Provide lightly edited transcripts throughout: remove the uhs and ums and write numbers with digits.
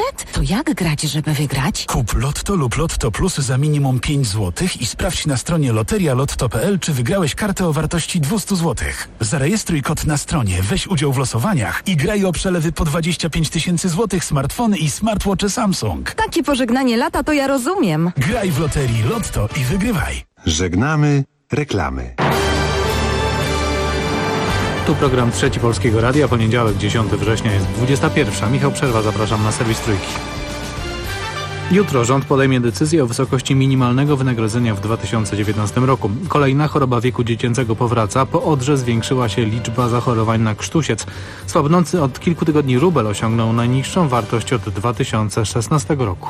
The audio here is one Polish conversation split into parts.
500? To jak grać, żeby wygrać? Kup Lotto lub Lotto Plus za minimum 5 zł i sprawdź na stronie loterialotto.pl, czy wygrałeś kartę o wartości 200 zł. Zarejestruj kod na stronie, weź udział w losowaniach i graj o przelewy po 25 000 złotych, smartfony i smartwatche Samsung. Takie pożegnanie lata to ja rozumiem. Graj w loterii Lotto i wygrywaj. Żegnamy reklamy. Tu program Trzeci Polskiego Radia, poniedziałek 10 września jest 21. Michał Przerwa, zapraszam na serwis Trójki. Jutro rząd podejmie decyzję o wysokości minimalnego wynagrodzenia w 2019 roku. Kolejna choroba wieku dziecięcego powraca. Po odrze zwiększyła się liczba zachorowań na krztusiec. Słabnący od kilku tygodni rubel osiągnął najniższą wartość od 2016 roku.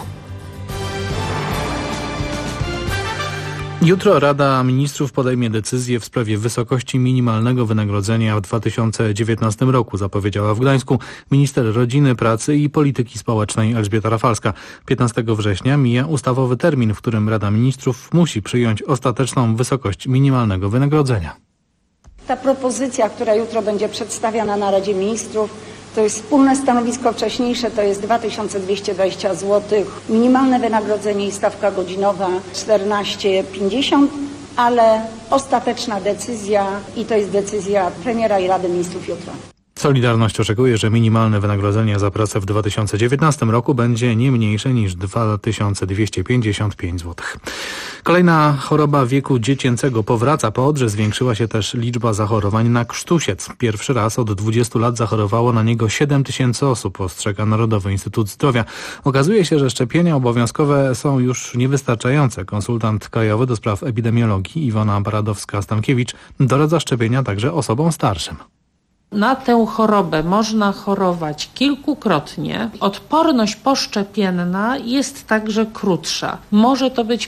Jutro Rada Ministrów podejmie decyzję w sprawie wysokości minimalnego wynagrodzenia w 2019 roku, zapowiedziała w Gdańsku minister rodziny, pracy i polityki społecznej Elżbieta Rafalska. 15 września mija ustawowy termin, w którym Rada Ministrów musi przyjąć ostateczną wysokość minimalnego wynagrodzenia. Ta propozycja, która jutro będzie przedstawiana na Radzie Ministrów, to jest wspólne stanowisko wcześniejsze, to jest 2220 zł. Minimalne wynagrodzenie i stawka godzinowa 14,50, ale ostateczna decyzja i to jest decyzja premiera i Rady Ministrów jutro. Solidarność oczekuje, że minimalne wynagrodzenie za pracę w 2019 roku będzie nie mniejsze niż 2255 zł. Kolejna choroba wieku dziecięcego powraca. Po odrze zwiększyła się też liczba zachorowań na krztusiec. Pierwszy raz od 20 lat zachorowało na niego 7 000 osób, ostrzega Narodowy Instytut Zdrowia. Okazuje się, że szczepienia obowiązkowe są już niewystarczające. Konsultant krajowy do spraw epidemiologii Iwona Baradowska-Stankiewicz doradza szczepienia także osobom starszym. Na tę chorobę można chorować kilkukrotnie. Odporność poszczepienna jest także krótsza. Może to być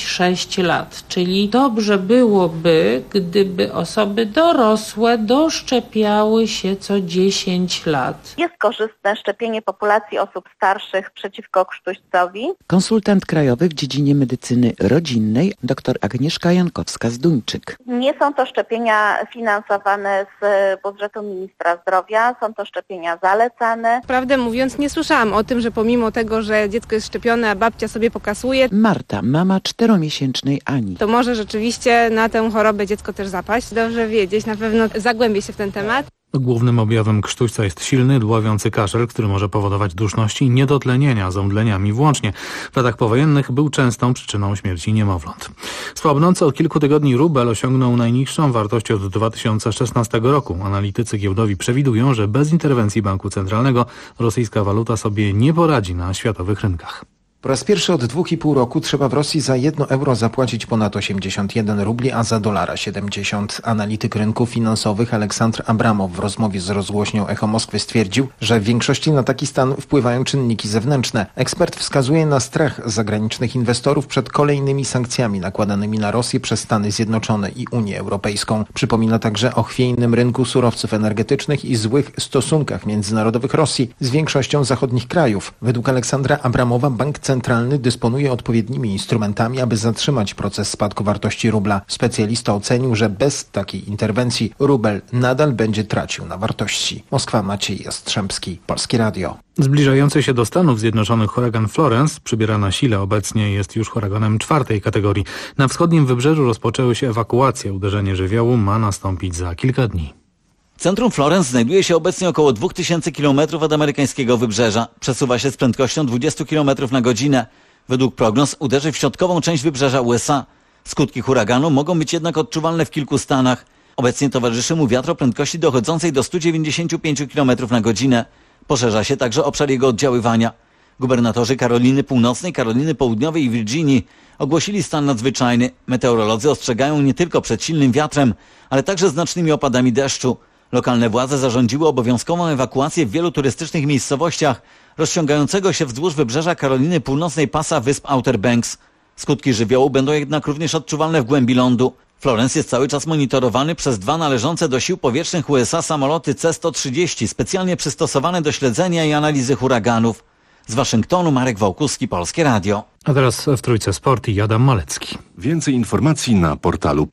5-6 lat, czyli dobrze byłoby, gdyby osoby dorosłe doszczepiały się co 10 lat. Jest korzystne szczepienie populacji osób starszych przeciwko krztuścowi. Konsultant krajowy w dziedzinie medycyny rodzinnej dr Agnieszka Jankowska-Zduńczyk. Nie są to szczepienia finansowane z budżetu ministra zdrowia, są to szczepienia zalecane. Prawdę mówiąc, nie słyszałam o tym, że pomimo tego, że dziecko jest szczepione, a babcia sobie pokasuje. Marta, mama 4-miesięcznej Ani. To może rzeczywiście na tę chorobę dziecko też zapaść. Dobrze wiedzieć, na pewno zagłębię się w ten temat. Głównym objawem krztuśca jest silny, dławiący kaszel, który może powodować duszność i niedotlenienia z omdleniami włącznie. W latach powojennych był częstą przyczyną śmierci niemowląt. Słabnący od kilku tygodni rubel osiągnął najniższą wartość od 2016 roku. Analitycy giełdowi przewidują, że bez interwencji banku centralnego rosyjska waluta sobie nie poradzi na światowych rynkach. Po raz pierwszy od 2,5 roku trzeba w Rosji za 1 euro zapłacić ponad 81 rubli, a za dolara 70. Analityk rynków finansowych Aleksandr Abramow w rozmowie z rozgłośnią Echo Moskwy stwierdził, że w większości na taki stan wpływają czynniki zewnętrzne. Ekspert wskazuje na strach zagranicznych inwestorów przed kolejnymi sankcjami nakładanymi na Rosję przez Stany Zjednoczone i Unię Europejską. Przypomina także o chwiejnym rynku surowców energetycznych i złych stosunkach międzynarodowych Rosji z większością zachodnich krajów. Według Aleksandra Abramowa bank centralny dysponuje odpowiednimi instrumentami, aby zatrzymać proces spadku wartości rubla. Specjalista ocenił, że bez takiej interwencji rubel nadal będzie tracił na wartości. Moskwa, Maciej Jastrzębski, Polskie Radio. Zbliżający się do Stanów Zjednoczonych huragan Florence przybiera na sile. Obecnie jest już huraganem 4. kategorii. Na wschodnim wybrzeżu rozpoczęły się ewakuacje. Uderzenie żywiołu ma nastąpić za kilka dni. Centrum Florence znajduje się obecnie około 2000 km od amerykańskiego wybrzeża. Przesuwa się z prędkością 20 km na godzinę. Według prognoz uderzy w środkową część wybrzeża USA. Skutki huraganu mogą być jednak odczuwalne w kilku stanach. Obecnie towarzyszy mu wiatr o prędkości dochodzącej do 195 km na godzinę. Poszerza się także obszar jego oddziaływania. Gubernatorzy Karoliny Północnej, Karoliny Południowej i Virginii ogłosili stan nadzwyczajny. Meteorolodzy ostrzegają nie tylko przed silnym wiatrem, ale także znacznymi opadami deszczu. Lokalne władze zarządziły obowiązkową ewakuację w wielu turystycznych miejscowościach rozciągającego się wzdłuż wybrzeża Karoliny Północnej pasa wysp Outer Banks. Skutki żywiołu będą jednak również odczuwalne w głębi lądu. Florence jest cały czas monitorowany przez 2 należące do sił powietrznych USA samoloty C-130, specjalnie przystosowane do śledzenia i analizy huraganów. Z Waszyngtonu Marek Wałkuski, Polskie Radio. A teraz w Trójce Sport i Adam Malecki. Więcej informacji na portalu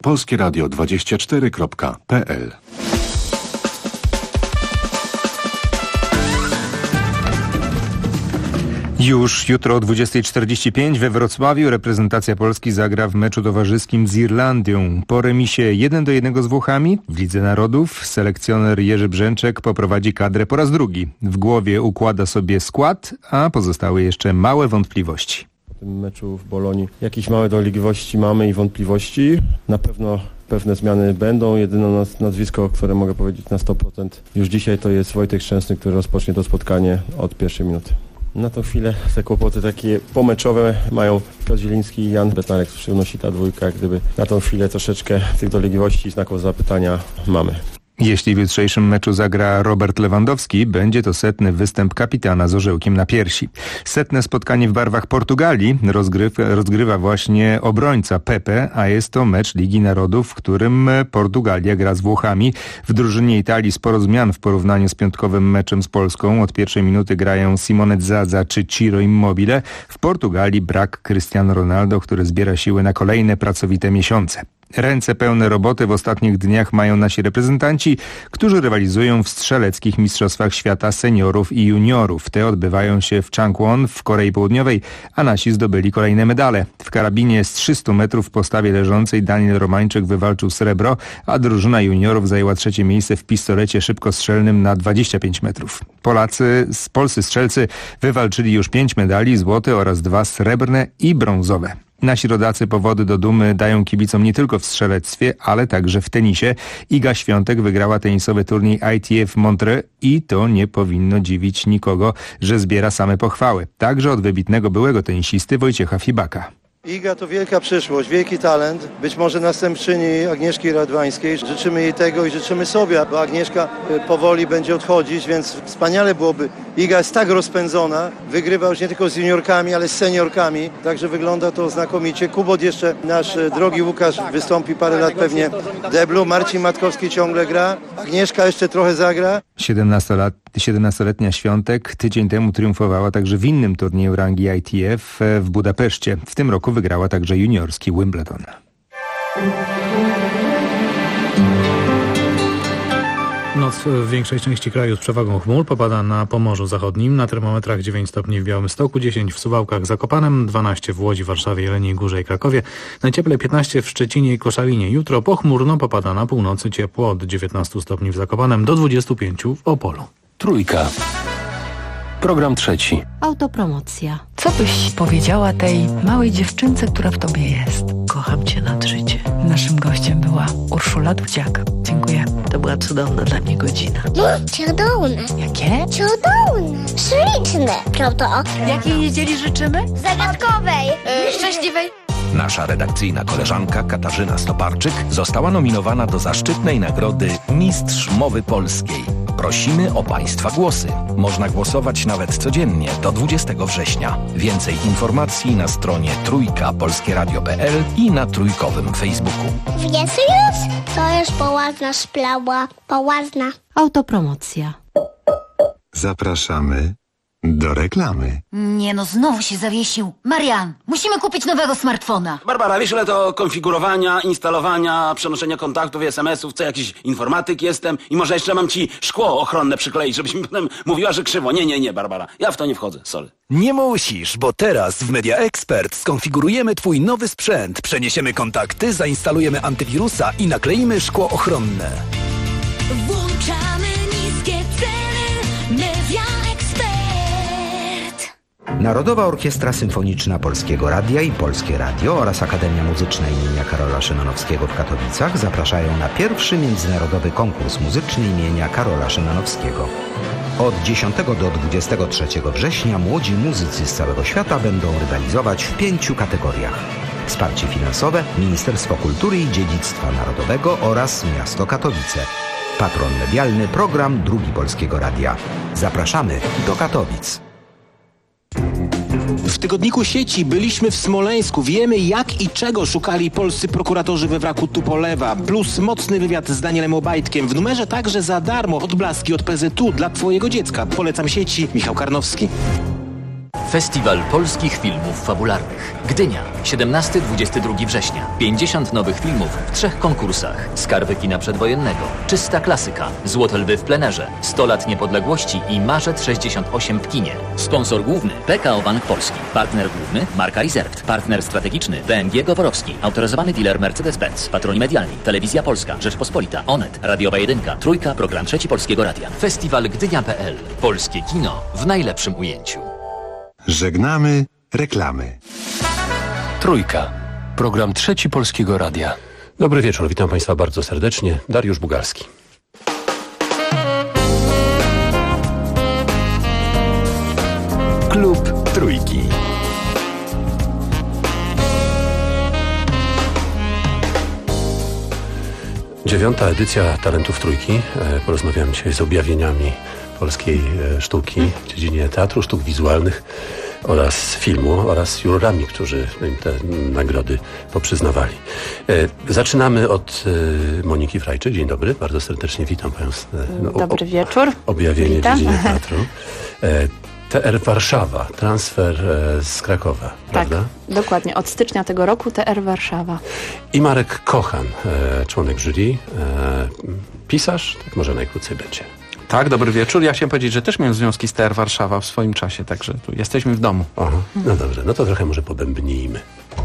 polskieradio24.pl. Już jutro o 20:45 we Wrocławiu reprezentacja Polski zagra w meczu towarzyskim z Irlandią. Po remisie 1-1 z Włochami w Lidze Narodów selekcjoner Jerzy Brzęczek poprowadzi kadrę po raz drugi. W głowie układa sobie skład, a pozostały jeszcze małe wątpliwości. Po tym meczu w Bolonii jakieś małe dolegliwości mamy i wątpliwości. Na pewno pewne zmiany będą. Jedyne nazwisko, które mogę powiedzieć na 100% już dzisiaj, to jest Wojtek Szczęsny, który rozpocznie to spotkanie od pierwszej minuty. Na tą chwilę te kłopoty takie pomeczowe mają Piotr Zieliński i Jan Bednarek, w szczególności ta dwójka, jak gdyby na tą chwilę troszeczkę tych dolegliwości i znaków zapytania mamy. Jeśli w jutrzejszym meczu zagra Robert Lewandowski, będzie to 100. występ kapitana z orzełkiem na piersi. 100. spotkanie w barwach Portugalii rozgrywa właśnie obrońca Pepe, a jest to mecz Ligi Narodów, w którym Portugalia gra z Włochami. W drużynie Italii sporo zmian w porównaniu z piątkowym meczem z Polską. Od pierwszej minuty grają Simone Zaza czy Ciro Immobile. W Portugalii brak Cristiano Ronaldo, który zbiera siły na kolejne pracowite miesiące. Ręce pełne roboty w ostatnich dniach mają nasi reprezentanci, którzy rywalizują w strzeleckich mistrzostwach świata seniorów i juniorów. Te odbywają się w Changwon w Korei Południowej, a nasi zdobyli kolejne medale. W karabinie z 300 metrów w postawie leżącej Daniel Romańczyk wywalczył srebro, a drużyna juniorów zajęła 3. miejsce w pistolecie szybkostrzelnym na 25 metrów. Polscy strzelcy wywalczyli już 5 medali, złote oraz 2 srebrne i brązowe. Nasi rodacy powody do dumy dają kibicom nie tylko w strzelectwie, ale także w tenisie. Iga Świątek wygrała tenisowy turniej ITF Montreux i to nie powinno dziwić nikogo, że zbiera same pochwały. Także od wybitnego byłego tenisisty Wojciecha Fibaka. Iga to wielka przyszłość, wielki talent, być może następczyni Agnieszki Radwańskiej. Życzymy jej tego i życzymy sobie, bo Agnieszka powoli będzie odchodzić, więc wspaniale byłoby. Iga jest tak rozpędzona, wygrywa już nie tylko z juniorkami, ale z seniorkami, także wygląda to znakomicie. Kubot jeszcze, nasz drogi Łukasz wystąpi parę lat pewnie w deblu, Marcin Matkowski ciągle gra, Agnieszka jeszcze trochę zagra. 17-letnia Świątek tydzień temu triumfowała także w innym turnieju rangi ITF w Budapeszcie. W tym roku wygrała także juniorski Wimbledon. Noc w większej części kraju z przewagą chmur popada na Pomorzu Zachodnim. Na termometrach 9 stopni w Białymstoku, 10 w Suwałkach, Zakopanem, 12 w Łodzi, Warszawie, Jeleniej Górze i Krakowie. Najcieplej 15 w Szczecinie i Koszalinie. Jutro pochmurno popada na północy, ciepło od 19 stopni w Zakopanem do 25 w Opolu. Trójka. Program trzeci. Autopromocja. Co byś powiedziała tej małej dziewczynce, która w tobie jest? Kocham cię nad życie. Naszym gościem była Urszula Dudziak. Dziękuję. To była cudowna dla mnie godzina. Cudowne. Jakie? Cudowne. Śliczne. Prawda? Jakiej niedzieli życzymy? Zagadkowej. Szczęśliwej. Nasza redakcyjna koleżanka Katarzyna Stoparczyk została nominowana do zaszczytnej nagrody Mistrz Mowy Polskiej. Prosimy o Państwa głosy. Można głosować nawet codziennie do 20 września. Więcej informacji na stronie trójkapolskieradio.pl i na trójkowym Facebooku. Wiesz już? To już połazna szplała. Połazna. Autopromocja. Zapraszamy do reklamy. Nie no, znowu się zawiesił. Marian, musimy kupić nowego smartfona. Barbara, wiesz ile to konfigurowania, instalowania, przenoszenia kontaktów i SMS-ów, co jakiś informatyk jestem i może jeszcze mam ci szkło ochronne przykleić, żebyś mi potem mówiła, że krzywo. Nie, Barbara, ja w to nie wchodzę, sorry. Nie musisz, bo teraz w Media Expert skonfigurujemy twój nowy sprzęt, przeniesiemy kontakty, zainstalujemy antywirusa i nakleimy szkło ochronne. Włączamy niskie ceny. Media Expert. Narodowa Orkiestra Symfoniczna Polskiego Radia i Polskie Radio oraz Akademia Muzyczna imienia Karola Szymanowskiego w Katowicach zapraszają na pierwszy międzynarodowy konkurs muzyczny imienia Karola Szymanowskiego. Od 10 do 23 września młodzi muzycy z całego świata będą rywalizować w 5 kategoriach. Wsparcie finansowe, Ministerstwo Kultury i Dziedzictwa Narodowego oraz Miasto Katowice. Patron medialny, program Drugi Polskiego Radia. Zapraszamy do Katowic. W tygodniku Sieci byliśmy w Smoleńsku. Wiemy, jak i czego szukali polscy prokuratorzy we wraku Tupolewa. Plus mocny wywiad z Danielem Obajtkiem. W numerze także za darmo odblaski od PZU dla twojego dziecka. Polecam Sieci. Michał Karnowski. Festiwal Polskich Filmów Fabularnych. Gdynia, 17-22 września. 50 nowych filmów w 3 konkursach. Skarby kina przedwojennego, Czysta klasyka, Złote lwy w plenerze, 100 lat niepodległości i Marzec 68 w kinie. Sponsor główny PKO Bank Polski. Partner główny Marka Reserved. Partner strategiczny BMG Goworowski. Autoryzowany dealer Mercedes-Benz. Patroni medialni Telewizja Polska, Rzeczpospolita, Onet, Radiowa 1, Trójka, Program 3 Polskiego Radia. Festiwal Gdynia.pl. Polskie kino w najlepszym ujęciu. Żegnamy reklamy. Trójka. Program 3 Polskiego Radia. Dobry wieczór, witam Państwa bardzo serdecznie. Dariusz Bugalski. Klub Trójki. Dziewiąta edycja Talentów Trójki. Porozmawiamy dzisiaj z objawieniami polskiej sztuki w dziedzinie teatru, sztuk wizualnych oraz filmu oraz jurorami, którzy im te nagrody poprzyznawali. Zaczynamy od Moniki Frajczyk. Dzień dobry, bardzo serdecznie witam Panią. Dobry wieczór. Objawienie Witam. w dziedzinie teatru. TR Warszawa, transfer z Krakowa, prawda? Tak, dokładnie. Od stycznia tego roku TR Warszawa. I Marek Kochan, członek jury, pisarz, tak może najkrócej będzie. Tak, dobry wieczór. Ja chciałem powiedzieć, że też miałem związki z TR Warszawa w swoim czasie, także tu jesteśmy w domu. Aha, no dobrze, no to trochę może pobębnijmy.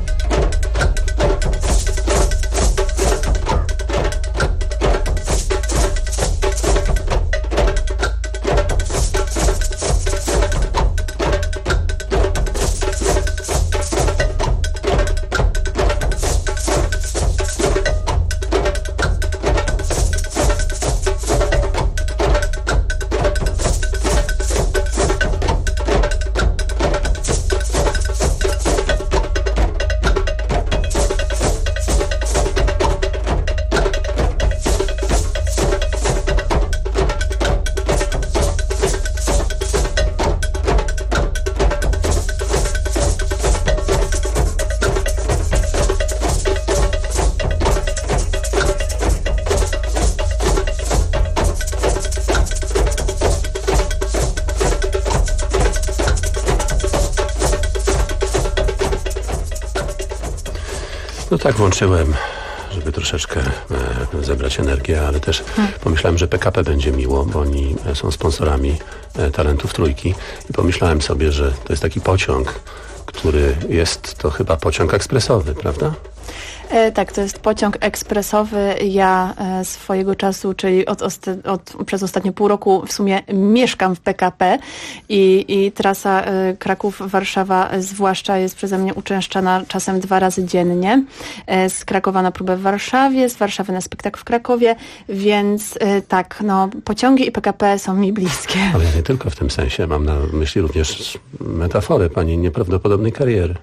No tak włączyłem, żeby troszeczkę zebrać energię, ale też pomyślałem, że PKP będzie miło, bo oni są sponsorami Talentów Trójki i pomyślałem sobie, że to jest taki pociąg, który jest to chyba pociąg ekspresowy, prawda? Tak, to jest pociąg ekspresowy. Ja swojego czasu, czyli przez ostatnie pół roku w sumie mieszkam w PKP i trasa Kraków-Warszawa zwłaszcza jest przeze mnie uczęszczana czasem 2 razy dziennie. Z Krakowa na próbę w Warszawie, z Warszawy na spektakl w Krakowie, więc tak, no pociągi i PKP są mi bliskie. Ale nie tylko w tym sensie, mam na myśli również metaforę pani nieprawdopodobnej kariery.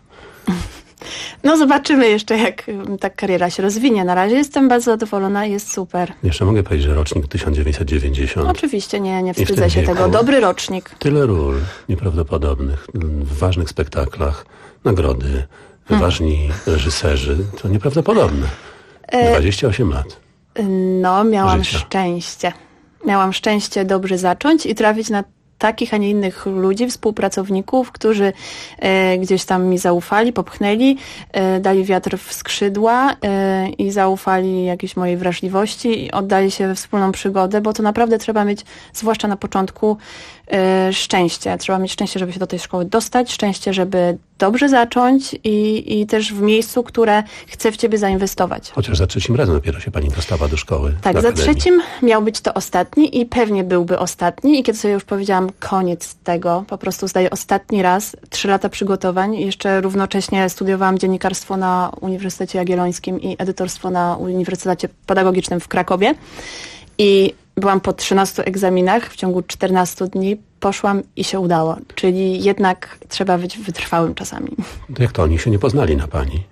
No zobaczymy jeszcze, jak ta kariera się rozwinie. Na razie jestem bardzo zadowolona, jest super. Jeszcze mogę powiedzieć, że rocznik 1990. Oczywiście, nie wstydzę się tego. Dobry rocznik. Tyle ról nieprawdopodobnych, w ważnych spektaklach, nagrody, ważni reżyserzy. To nieprawdopodobne. 28 lat. No, miałam życia. szczęście. Miałam szczęście dobrze zacząć i trafić na takich, a nie innych ludzi, współpracowników, którzy gdzieś tam mi zaufali, popchnęli, dali wiatr w skrzydła i zaufali jakiejś mojej wrażliwości i oddali się we wspólną przygodę, bo to naprawdę trzeba mieć, zwłaszcza na początku, szczęście. Trzeba mieć szczęście, żeby się do tej szkoły dostać, szczęście, żeby dobrze zacząć i też w miejscu, które chce w ciebie zainwestować. Chociaż za 3. razem dopiero się pani dostała do szkoły. Tak, za 3. miał być to ostatni i pewnie byłby ostatni i kiedy sobie już powiedziałam koniec tego, po prostu zdaję ostatni raz, 3 lata przygotowań, jeszcze równocześnie studiowałam dziennikarstwo na Uniwersytecie Jagiellońskim i edytorstwo na Uniwersytecie Pedagogicznym w Krakowie i byłam po 13 egzaminach, w ciągu 14 dni poszłam i się udało. Czyli jednak trzeba być wytrwałym czasami. To jak to oni się nie poznali na pani?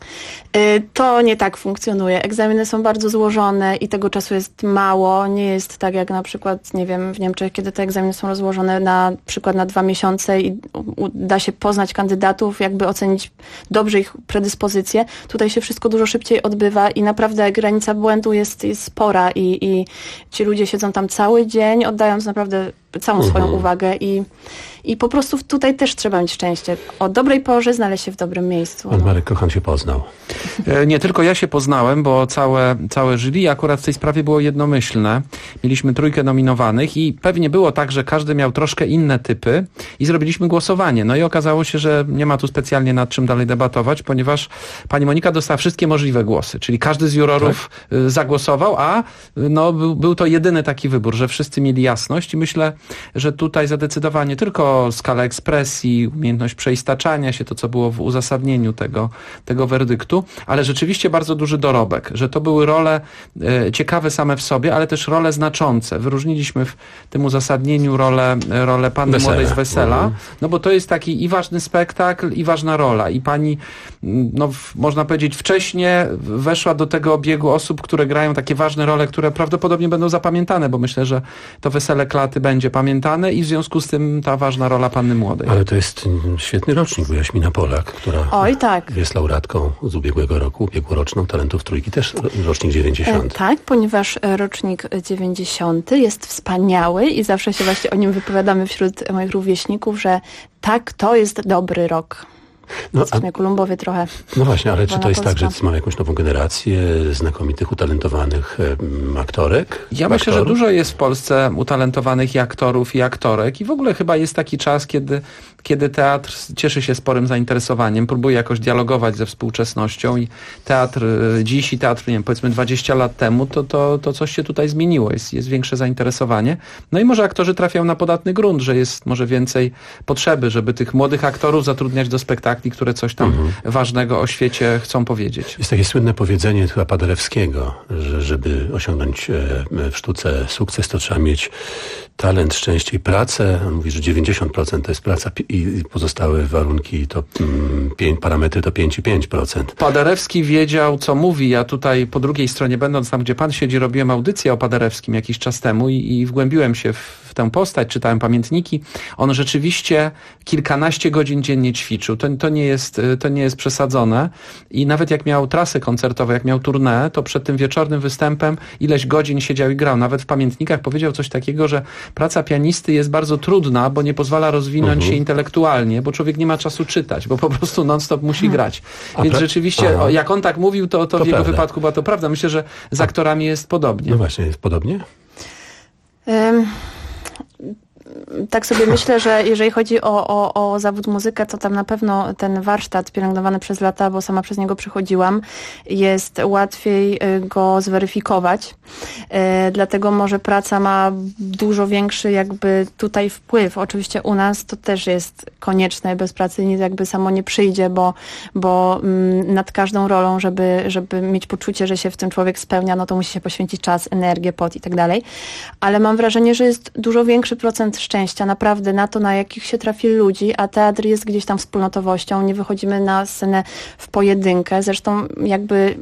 To nie tak funkcjonuje. Egzaminy są bardzo złożone i tego czasu jest mało. Nie jest tak jak na przykład, nie wiem, w Niemczech, kiedy te egzaminy są rozłożone na przykład na 2 miesiące i da się poznać kandydatów, jakby ocenić dobrze ich predyspozycje. Tutaj się wszystko dużo szybciej odbywa i naprawdę granica błędu jest spora i ci ludzie siedzą tam cały dzień, oddając naprawdę całą swoją uwagę i po prostu tutaj też trzeba mieć szczęście. O dobrej porze znaleźć się w dobrym miejscu. Pan Marek Kochan się poznał. Nie tylko ja się poznałem, bo całe jury akurat w tej sprawie było jednomyślne. Mieliśmy 3 nominowanych i pewnie było tak, że każdy miał troszkę inne typy i zrobiliśmy głosowanie. No i okazało się, że nie ma tu specjalnie nad czym dalej debatować, ponieważ pani Monika dostała wszystkie możliwe głosy, czyli każdy z jurorów zagłosował, a no, był to jedyny taki wybór, że wszyscy mieli jasność i myślę, że tutaj zadecydowała nie tylko skala ekspresji, umiejętność przeistaczania się, to co było w uzasadnieniu tego werdyktu, ale rzeczywiście bardzo duży dorobek, że to były role ciekawe same w sobie, ale też role znaczące. Wyróżniliśmy w tym uzasadnieniu rolę panny młodej z Wesela, no bo to jest taki i ważny spektakl, i ważna rola. I pani, no można powiedzieć, wcześnie weszła do tego obiegu osób, które grają takie ważne role, które prawdopodobnie będą zapamiętane, bo myślę, że to Wesele Klaty będzie pamiętane i w związku z tym ta ważna rola panny młodej. Ale to jest świetny rocznik, bo Jaśmina Polak, która jest laureatką z ubiegłego roku, ubiegłoroczną Talentów Trójki, też rocznik 90. Tak, ponieważ rocznik 90 jest wspaniały i zawsze się właśnie o nim wypowiadamy wśród moich rówieśników, że tak, to jest dobry rok. No, jak Kolumbowie trochę. No właśnie, ale czy to jest tak, że mamy jakąś nową generację znakomitych, utalentowanych aktorek? Ja myślę, że dużo jest w Polsce utalentowanych i aktorów, i aktorek i w ogóle chyba jest taki czas, kiedy teatr cieszy się sporym zainteresowaniem, próbuje jakoś dialogować ze współczesnością i teatr dziś i teatr, nie wiem, powiedzmy 20 lat temu, to coś się tutaj zmieniło, jest większe zainteresowanie. No i może aktorzy trafiają na podatny grunt, że jest może więcej potrzeby, żeby tych młodych aktorów zatrudniać do spektakli, które coś tam ważnego o świecie chcą powiedzieć. Jest takie słynne powiedzenie chyba Paderewskiego, że żeby osiągnąć w sztuce sukces, to trzeba mieć talent, szczęście i pracę. On mówi, że 90% to jest praca i pozostałe warunki to parametry to 5,5%. Paderewski wiedział, co mówi. Ja tutaj po drugiej stronie, będąc tam, gdzie pan siedzi, robiłem audycję o Paderewskim jakiś czas temu i wgłębiłem się w tę postać, czytałem pamiętniki. On rzeczywiście kilkanaście godzin dziennie ćwiczył. To nie jest przesadzone i nawet jak miał trasy koncertowe, jak miał tournée, to przed tym wieczornym występem ileś godzin siedział i grał. Nawet w pamiętnikach powiedział coś takiego, że praca pianisty jest bardzo trudna, bo nie pozwala rozwinąć się intelektualnie, bo człowiek nie ma czasu czytać, bo po prostu non-stop musi grać. Więc rzeczywiście, jak on tak mówił, to w jego wypadku była to prawda. Myślę, że z aktorami jest podobnie. No właśnie, jest podobnie? Tak sobie myślę, że jeżeli chodzi o zawód muzyka, to tam na pewno ten warsztat pielęgnowany przez lata, bo sama przez niego przychodziłam, jest łatwiej go zweryfikować. Dlatego może praca ma dużo większy jakby tutaj wpływ. Oczywiście u nas to też jest konieczne. Bez pracy nic jakby samo nie przyjdzie, bo nad każdą rolą, żeby mieć poczucie, że się w tym człowiek spełnia, no to musi się poświęcić czas, energię, pot i tak dalej. Ale mam wrażenie, że jest dużo większy procent szczęścia naprawdę na to, na jakich się trafi ludzi, a teatr jest gdzieś tam wspólnotowością. Nie wychodzimy na scenę w pojedynkę. Zresztą jakby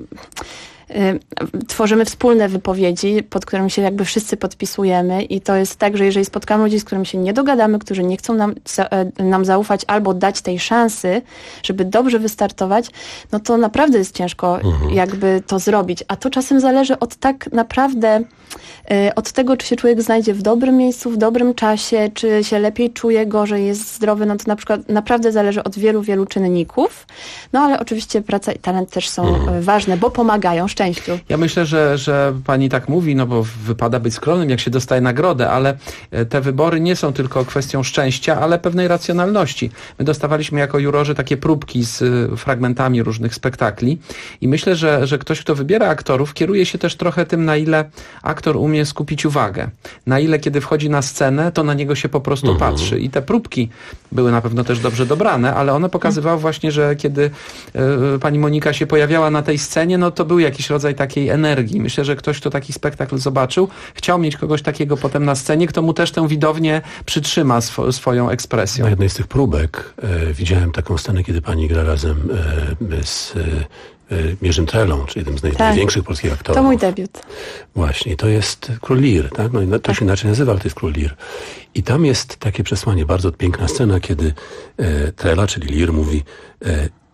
tworzymy wspólne wypowiedzi, pod którymi się jakby wszyscy podpisujemy i to jest tak, że jeżeli spotkamy ludzi, z którymi się nie dogadamy, którzy nie chcą nam zaufać albo dać tej szansy, żeby dobrze wystartować, no to naprawdę jest ciężko jakby to zrobić. A to czasem zależy od tak naprawdę od tego, czy się człowiek znajdzie w dobrym miejscu, w dobrym czasie, czy się lepiej czuje, gorzej jest zdrowy, no to na przykład naprawdę zależy od wielu, wielu czynników. No ale oczywiście praca i talent też są ważne, bo pomagają szczęściu. Ja myślę, że pani tak mówi, no bo wypada być skromnym, jak się dostaje nagrodę, ale te wybory nie są tylko kwestią szczęścia, ale pewnej racjonalności. My dostawaliśmy jako jurorzy takie próbki z fragmentami różnych spektakli i myślę, że ktoś, kto wybiera aktorów, kieruje się też trochę tym, na ile aktor umie skupić uwagę. Na ile, kiedy wchodzi na scenę, to na niego się po prostu patrzy. I te próbki były na pewno też dobrze dobrane, ale one pokazywały właśnie, że kiedy pani Monika się pojawiała na tej scenie, no to był jakiś rodzaj takiej energii. Myślę, że ktoś, kto taki spektakl zobaczył, chciał mieć kogoś takiego potem na scenie, kto mu też tę widownię przytrzyma swoją ekspresją. Na jednej z tych próbek widziałem taką scenę, kiedy pani gra razem z Mierzym Trelą, czyli jednym z największych polskich aktorów. To mój debiut. Właśnie, to jest Król Lir, tak? No, to się inaczej nazywa, ale to jest Król Lir. I tam jest takie przesłanie, bardzo piękna scena, kiedy Trela, czyli Lir, mówi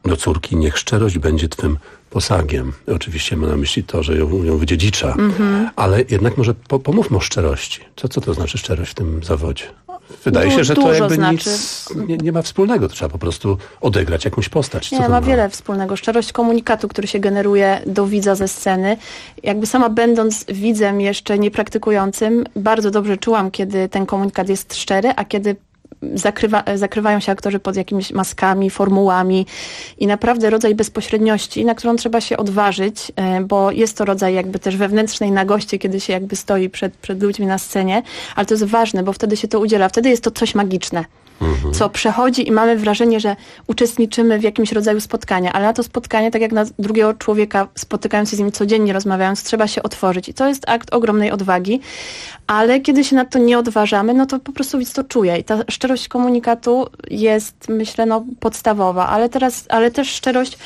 do córki: niech szczerość będzie twym posagiem. Oczywiście ma na myśli to, że ją wydziedzicza. Ale jednak może pomówmy o szczerości. Co to znaczy szczerość w tym zawodzie? Wydaje się, że to jakby nic nie ma wspólnego. To trzeba po prostu odegrać jakąś postać. Nie, ma wiele wspólnego. Szczerość komunikatu, który się generuje do widza ze sceny. Jakby sama będąc widzem jeszcze niepraktykującym, bardzo dobrze czułam, kiedy ten komunikat jest szczery, a kiedy zakrywają się aktorzy pod jakimiś maskami, formułami i naprawdę rodzaj bezpośredniości, na którą trzeba się odważyć, bo jest to rodzaj jakby też wewnętrznej nagości, kiedy się jakby stoi przed ludźmi na scenie, ale to jest ważne, bo wtedy się to udziela, wtedy jest to coś magiczne. Co przechodzi i mamy wrażenie, że uczestniczymy w jakimś rodzaju spotkania, ale na to spotkanie, tak jak na drugiego człowieka, spotykając się z nim codziennie, rozmawiając, trzeba się otworzyć i to jest akt ogromnej odwagi, ale kiedy się na to nie odważamy, no to po prostu widz to czuje i ta szczerość komunikatu jest, myślę, podstawowa, ale też szczerość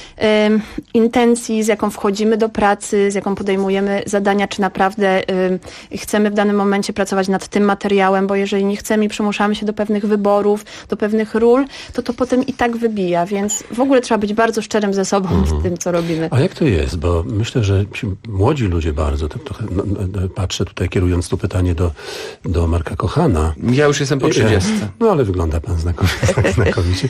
intencji, z jaką wchodzimy do pracy, z jaką podejmujemy zadania, czy naprawdę chcemy w danym momencie pracować nad tym materiałem, bo jeżeli nie chcemy i przymuszamy się do pewnych wyborów, do pewnych ról, to potem i tak wybija, więc w ogóle trzeba być bardzo szczerym ze sobą w tym, co robimy. A jak to jest? Bo myślę, że ci młodzi ludzie bardzo, trochę patrzę tutaj, kierując to pytanie do Marka Kochana. Ja już jestem po 30. No ale wygląda pan znakomicie.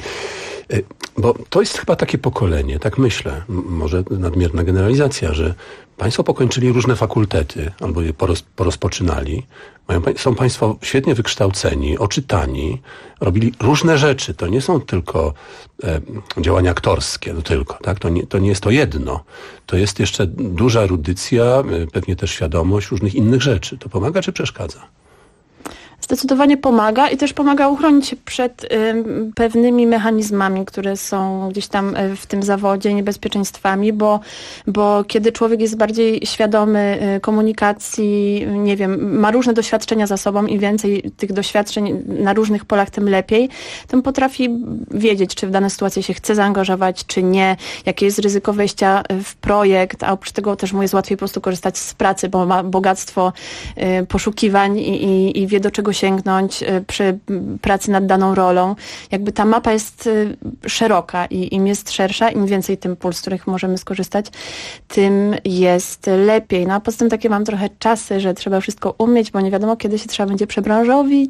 Bo to jest chyba takie pokolenie, tak myślę, może nadmierna generalizacja, że państwo pokończyli różne fakultety, albo je porozpoczynali. Są państwo świetnie wykształceni, oczytani, robili różne rzeczy. To nie są tylko działania aktorskie, tak? To nie jest to jedno. To jest jeszcze duża erudycja, pewnie też świadomość różnych innych rzeczy. To pomaga czy przeszkadza? Zdecydowanie pomaga i też pomaga uchronić się przed pewnymi mechanizmami, które są gdzieś tam w tym zawodzie, niebezpieczeństwami, bo kiedy człowiek jest bardziej świadomy komunikacji, nie wiem, ma różne doświadczenia za sobą i więcej tych doświadczeń na różnych polach, tym lepiej, to potrafi wiedzieć, czy w danej sytuacji się chce zaangażować, czy nie, jakie jest ryzyko wejścia w projekt, a oprócz tego też mu jest łatwiej po prostu korzystać z pracy, bo ma bogactwo poszukiwań i wie, do czego sięgnąć przy pracy nad daną rolą. Jakby ta mapa jest szeroka i im jest szersza, im więcej tym pól, z których możemy skorzystać, tym jest lepiej. No a poza tym takie mam trochę czasy, że trzeba wszystko umieć, bo nie wiadomo, kiedy się trzeba będzie przebranżowić.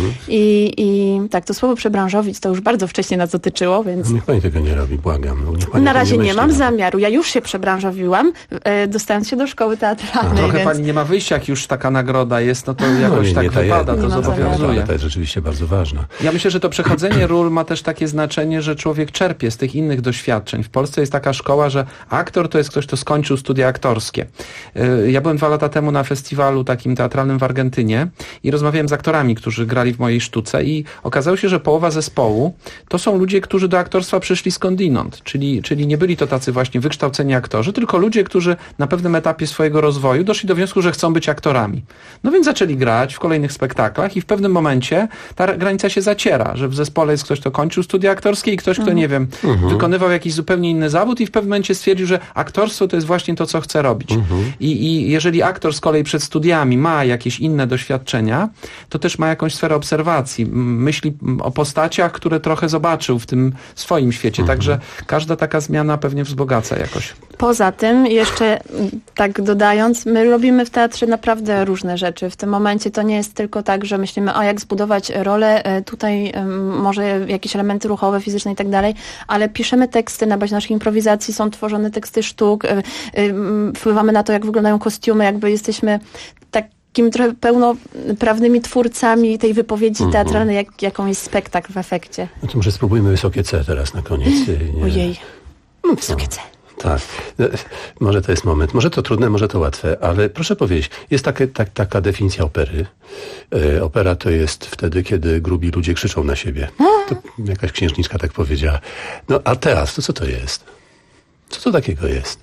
I tak, to słowo przebranżowić to już bardzo wcześnie nas dotyczyło, więc... Niech pani tego nie robi, błagam. Na razie nie mam zamiaru. Ja już się przebranżowiłam, dostając się do szkoły teatralnej. Trochę więc... pani nie ma wyjścia, jak już taka nagroda jest, no to jakoś tak wypada, to zobowiązuje. Ale to jest rzeczywiście bardzo ważne. Ja myślę, że to przechodzenie ról ma też takie znaczenie, że człowiek czerpie z tych innych doświadczeń. W Polsce jest taka szkoła, że aktor to jest ktoś, kto skończył studia aktorskie. Ja byłem 2 lata temu na festiwalu takim teatralnym w Argentynie i rozmawiałem z aktorami, którzy grali w mojej sztuce i okazało się, że połowa zespołu to są ludzie, którzy do aktorstwa przyszli skądinąd. Czyli nie byli to tacy właśnie wykształceni aktorzy, tylko ludzie, którzy na pewnym etapie swojego rozwoju doszli do wniosku, że chcą być aktorami. No więc zaczęli grać w kolejnych spektaklach i w pewnym momencie ta granica się zaciera, że w zespole jest ktoś, kto kończył studia aktorskie i ktoś, kto, nie wiem, wykonywał jakiś zupełnie inny zawód i w pewnym momencie stwierdził, że aktorstwo to jest właśnie to, co chce robić. I jeżeli aktor z kolei przed studiami ma jakieś inne doświadczenia, to też ma jakąś sferę obserwacji. Myśli o postaciach, które trochę zobaczył w tym swoim świecie. Także każda taka zmiana pewnie wzbogaca jakoś. Poza tym, jeszcze tak dodając, my robimy w teatrze naprawdę różne rzeczy. W tym momencie to nie jest tylko tak, że myślimy, jak zbudować rolę, tutaj może jakieś elementy ruchowe, fizyczne i tak dalej, ale piszemy teksty na bazie naszych improwizacji, są tworzone teksty sztuk, wpływamy na to, jak wyglądają kostiumy, jakby jesteśmy takimi trochę pełnoprawnymi twórcami tej wypowiedzi teatralnej, jaką jest spektakl w efekcie. No to może spróbujmy wysokie C teraz na koniec. Ojej, wysokie C. Tak, może to jest moment, może to trudne, może to łatwe, ale proszę powiedzieć, jest taka definicja opery. Opera to jest wtedy, kiedy grubi ludzie krzyczą na siebie. To jakaś księżniczka tak powiedziała. No a teraz, to co to jest? Co to takiego jest?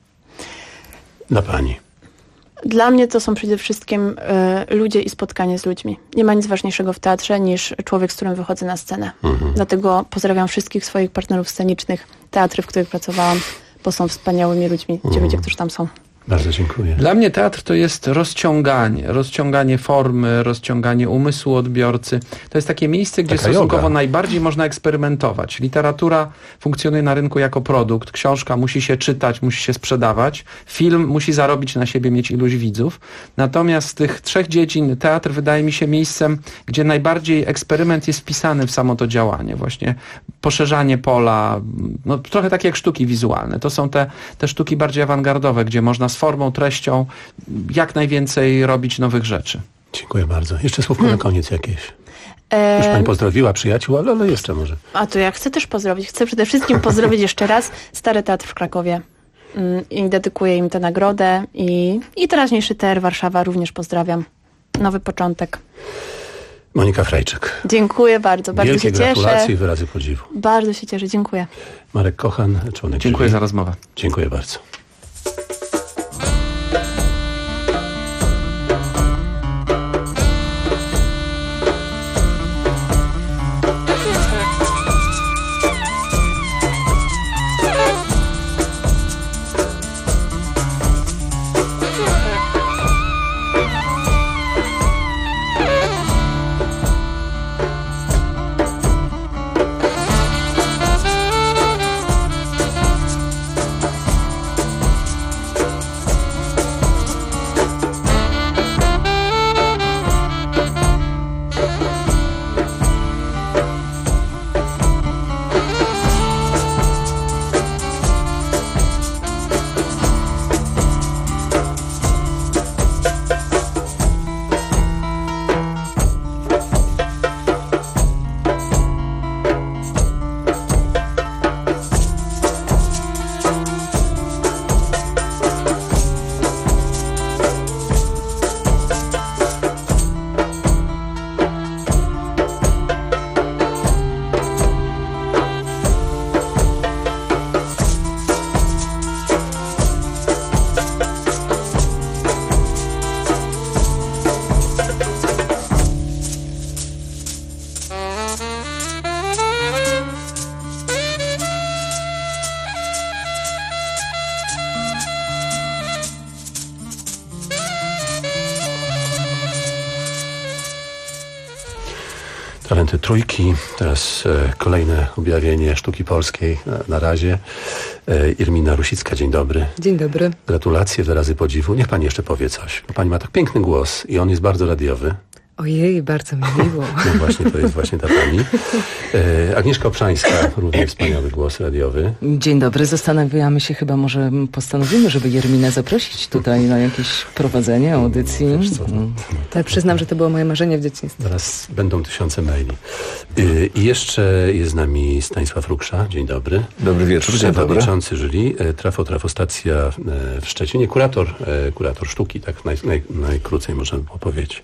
Dla pani. Dla mnie to są przede wszystkim ludzie i spotkanie z ludźmi. Nie ma nic ważniejszego w teatrze niż człowiek, z którym wychodzę na scenę. Dlatego pozdrawiam wszystkich swoich partnerów scenicznych, teatry, w których pracowałam, bo są wspaniałymi ludźmi, ci ludzie, którzy tam są. Bardzo dziękuję. Dla mnie teatr to jest rozciąganie formy, rozciąganie umysłu odbiorcy. To jest takie miejsce, gdzie stosunkowo najbardziej można eksperymentować. Literatura funkcjonuje na rynku jako produkt, książka musi się czytać, musi się sprzedawać, film musi zarobić na siebie, mieć iluś widzów. Natomiast z tych trzech dziedzin teatr wydaje mi się miejscem, gdzie najbardziej eksperyment jest wpisany w samo to działanie. Właśnie poszerzanie pola, no trochę tak jak sztuki wizualne. To są te sztuki bardziej awangardowe, gdzie można z formą, treścią jak najwięcej robić nowych rzeczy. Dziękuję bardzo. Jeszcze słówko na koniec jakieś. Już pani pozdrowiła przyjaciół, ale jeszcze może. A to ja chcę też pozdrowić. Chcę przede wszystkim pozdrowić jeszcze raz Stary Teatr w Krakowie. I dedykuję im tę nagrodę. I teraźniejszy TR Warszawa również pozdrawiam. Nowy początek. Monika Frejczyk. Dziękuję bardzo. Bardzo Wielkie się cieszę. gratulacje i wyrazy podziwu. Bardzo się cieszę. Dziękuję. Marek Kochan, członek Dziękuję jury. za rozmowę. Dziękuję bardzo. Talenty Trójki, teraz kolejne objawienie sztuki polskiej na razie. Irmina Rusicka, dzień dobry. Dzień dobry. Gratulacje, wyrazy podziwu. Niech pani jeszcze powie coś. Pani ma tak piękny głos i on jest bardzo radiowy. Ojej, bardzo mi miło. No właśnie, to jest właśnie ta pani. Agnieszka Obszańska, równie wspaniały głos radiowy. Dzień dobry, zastanawiamy się, chyba może postanowimy, żeby Jerminę zaprosić tutaj na jakieś prowadzenie audycji. Tak, przyznam, że to było moje marzenie w dzieciństwie. Zaraz będą tysiące maili. I jeszcze jest z nami Stanisław Ruksza. Dzień dobry. Dobry wieczór, dzień dobry. Przewodniczący jury Trafostacja w Szczecinie. Kurator sztuki, tak najkrócej można by powiedzieć.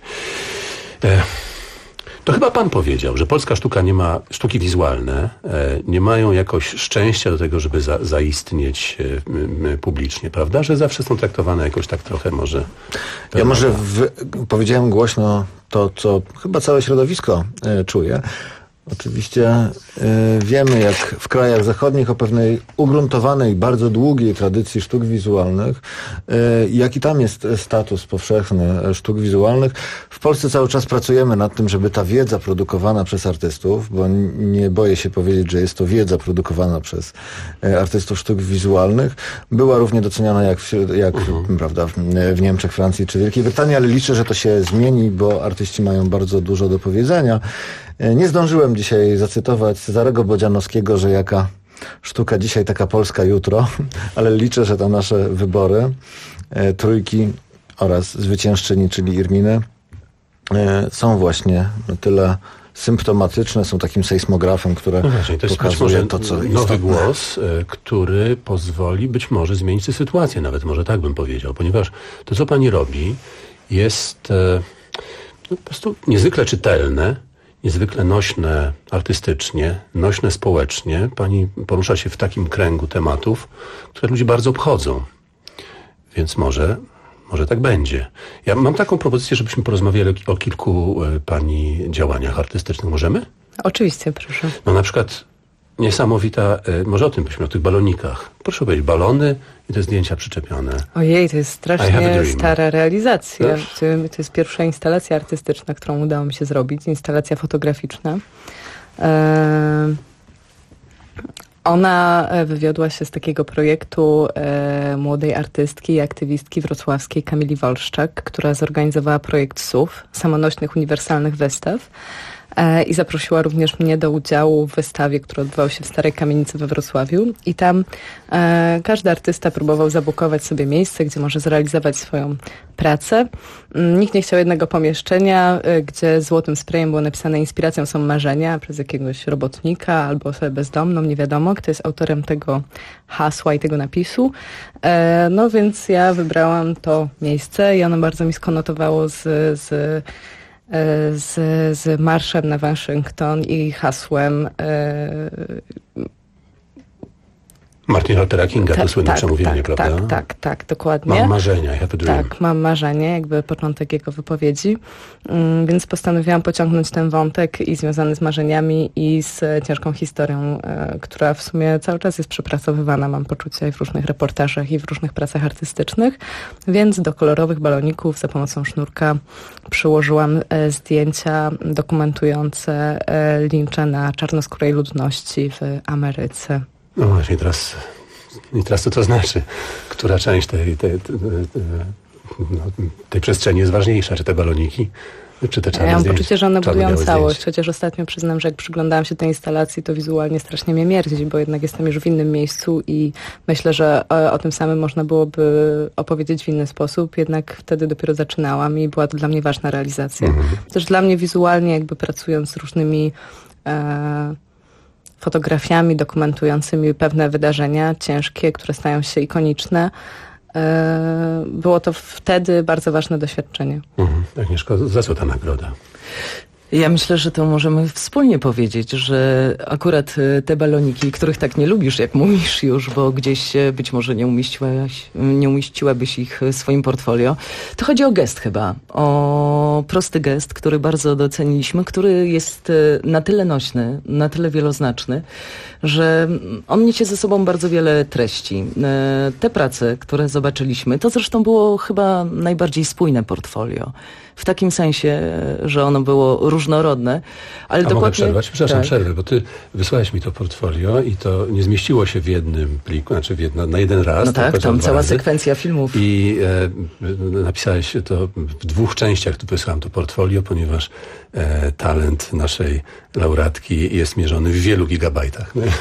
To chyba pan powiedział, że polska sztuka nie ma, sztuki wizualne nie mają jakoś szczęścia do tego, żeby zaistnieć publicznie, prawda? Że zawsze są traktowane jakoś tak trochę może... Ja może powiedziałem głośno to, co chyba całe środowisko czuje. Oczywiście wiemy, jak w krajach zachodnich o pewnej ugruntowanej, bardzo długiej tradycji sztuk wizualnych, jaki tam jest status powszechny sztuk wizualnych. W Polsce cały czas pracujemy nad tym, żeby ta wiedza produkowana przez artystów, bo nie boję się powiedzieć, że jest to wiedza produkowana przez artystów sztuk wizualnych, była równie doceniana jak prawda, w Niemczech, Francji czy Wielkiej Brytanii, ale liczę, że to się zmieni, bo artyści mają bardzo dużo do powiedzenia. Nie zdążyłem dzisiaj zacytować Cezarego Bodzianowskiego, że jaka sztuka dzisiaj, taka Polska jutro, ale liczę, że te nasze wybory, Trójki oraz zwyciężczyni, czyli Irminy, są właśnie tyle symptomatyczne, są takim sejsmografem, które to jest pokazuje to, co istotne. Nowy głos, który pozwoli być może zmienić tę sytuację, nawet może tak bym powiedział, ponieważ to, co pani robi, jest po prostu niezwykle czytelne, niezwykle nośne artystycznie, nośne społecznie. Pani porusza się w takim kręgu tematów, które ludzie bardzo obchodzą. Więc może tak będzie. Ja mam taką propozycję, żebyśmy porozmawiali o kilku pani działaniach artystycznych. Możemy? Oczywiście, proszę. No na przykład Niesamowita, może o tym byśmy, o tych balonikach. Proszę powiedzieć, balony i te zdjęcia przyczepione. Ojej, to jest strasznie stara realizacja. Wiesz? To jest pierwsza instalacja artystyczna, którą udało mi się zrobić. Instalacja fotograficzna. Ona wywiodła się z takiego projektu młodej artystki i aktywistki wrocławskiej Kamili Wolszczak, która zorganizowała projekt SUW, Samonośnych Uniwersalnych Wystaw. I zaprosiła również mnie do udziału w wystawie, która odbywała się w Starej Kamienicy we Wrocławiu. I tam każdy artysta próbował zabukować sobie miejsce, gdzie może zrealizować swoją pracę. Nikt nie chciał jednego pomieszczenia, gdzie złotym sprayem było napisane "Inspiracją są marzenia" przez jakiegoś robotnika albo osobę bezdomną, nie wiadomo, kto jest autorem tego hasła i tego napisu. No więc ja wybrałam to miejsce i ono bardzo mi skonotowało z marszem na Waszyngton i hasłem Martina Luthera Kinga, to słynne przemówienie, prawda? Tak, dokładnie. Mam marzenia, I have a dream. Tak, mam marzenie, jakby początek jego wypowiedzi. Więc postanowiłam pociągnąć ten wątek i związany z marzeniami i z ciężką historią, która w sumie cały czas jest przepracowywana, mam poczucie, w różnych reportażach i w różnych pracach artystycznych. Więc do kolorowych baloników za pomocą sznurka przyłożyłam zdjęcia dokumentujące lincze na czarnoskórej ludności w Ameryce. No właśnie, teraz to znaczy, która część tej przestrzeni jest ważniejsza, czy te baloniki, czy te czarne Ja mam zdjęcia, poczucie, że one budują czarno-białe całość, zdjęcia. chociaż ostatnio przyznam, że jak przyglądałam się tej instalacji, to wizualnie strasznie mnie mierdzi, bo jednak jestem już w innym miejscu i myślę, że o tym samym można byłoby opowiedzieć w inny sposób, jednak wtedy dopiero zaczynałam i była to dla mnie ważna realizacja. Też dla mnie wizualnie, jakby pracując z różnymi fotografiami dokumentującymi pewne wydarzenia ciężkie, które stają się ikoniczne. Było to wtedy bardzo ważne doświadczenie. Agnieszko, za co ta nagroda? Ja myślę, że to możemy wspólnie powiedzieć, że akurat te baloniki, których tak nie lubisz, jak mówisz już, bo gdzieś być może nie umieściłabyś ich w swoim portfolio, to chodzi o gest chyba, o prosty gest, który bardzo doceniliśmy, który jest na tyle nośny, na tyle wieloznaczny, że on niesie ze sobą bardzo wiele treści. Te prace, które zobaczyliśmy, to zresztą było chyba najbardziej spójne portfolio. W takim sensie, że ono było różnorodne, ale dokładnie... Mogę przerwać? Przepraszam, przerwę, bo ty wysłałeś mi to portfolio i to nie zmieściło się w jednym pliku, znaczy na jeden raz. No tak, tam cała sekwencja filmów. I napisałeś to w 2 częściach, tu wysłałem to portfolio, ponieważ talent naszej laureatki jest mierzony w wielu gigabajtach. No,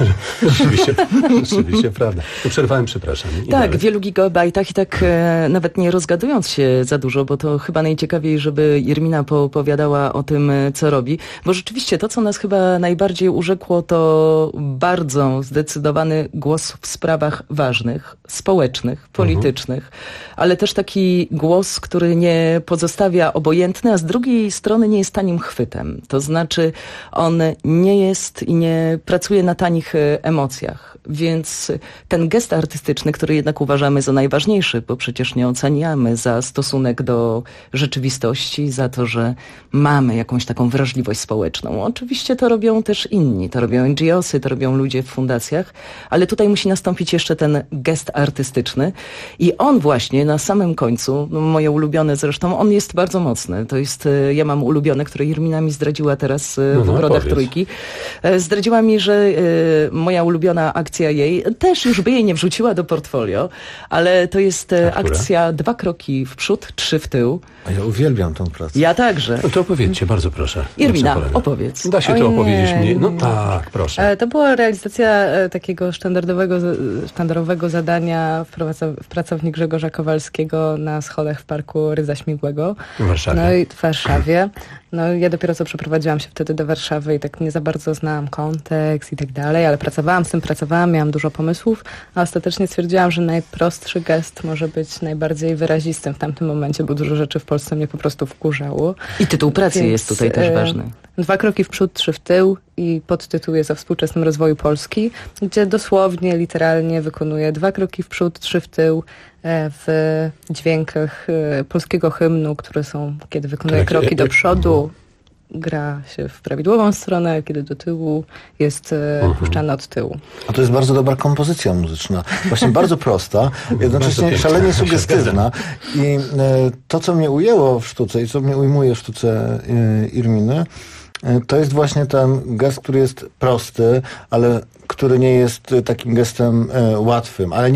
rzeczywiście prawda. To przerwałem, przepraszam. Tak, w wielu gigabajtach i tak nawet nie rozgadując się za dużo, bo to chyba najciekawiej, żeby Jermina poopowiadała o tym, co robi. Bo rzeczywiście to, co nas chyba najbardziej urzekło, to bardzo zdecydowany głos w sprawach ważnych, społecznych, politycznych, ale też taki głos, który nie pozostawia obojętny, a z drugiej strony nie jest tanim chwytem. To znaczy on nie jest i nie pracuje na tanich emocjach. Więc ten gest artystyczny, który jednak uważamy za najważniejszy, bo przecież nie oceniamy za stosunek do rzeczywistości, za to, że mamy jakąś taką wrażliwość społeczną. Oczywiście to robią też inni, to robią NGO-sy, to robią ludzie w fundacjach, ale tutaj musi nastąpić jeszcze ten gest artystyczny i on właśnie na samym końcu, moje ulubione zresztą, on jest bardzo mocny. To jest, ja mam ulubione, które Jermina mi zdradziła teraz w Ogrodach Trójki. Zdradziła mi, że moja ulubiona akcja jej, też już by jej nie wrzuciła do portfolio, ale to jest akcja 2 kroki w przód, 3 w tył. A ja uwielbiam tą pracę. Ja także. No to opowiedzcie, bardzo proszę. Jermina, opowiedz. Da się to opowiedzieć mniej? No tak, proszę. To była realizacja takiego sztandarowego zadania w pracowni Grzegorza Kowalskiego na schodach w parku Rydza Śmigłego. W Warszawie. No i w Warszawie. No ja dopiero co przeprowadziłam się wtedy do Warszawy i tak nie za bardzo znałam kontekst i tak dalej, ale pracowałam, miałam dużo pomysłów, a ostatecznie stwierdziłam, że najprostszy gest może być najbardziej wyrazistym w tamtym momencie, bo dużo rzeczy w Polsce mnie po prostu wkurzało. I tytuł pracy jest tutaj też ważny. 2 kroki w przód, 3 w tył i podtytuł jest o współczesnym rozwoju Polski, gdzie dosłownie, literalnie wykonuję 2 kroki w przód, 3 w tył w dźwiękach polskiego hymnu, które są, kiedy wykonuję kroki do przodu, gra się w prawidłową stronę, kiedy do tyłu jest puszczane od tyłu. A to jest bardzo dobra kompozycja muzyczna. Właśnie bardzo prosta, jednocześnie szalenie sugestywna. I to, co mnie ujęło w sztuce i co mnie ujmuje w sztuce Irminy, to jest właśnie ten gest, który jest prosty, ale który nie jest takim gestem łatwym, ale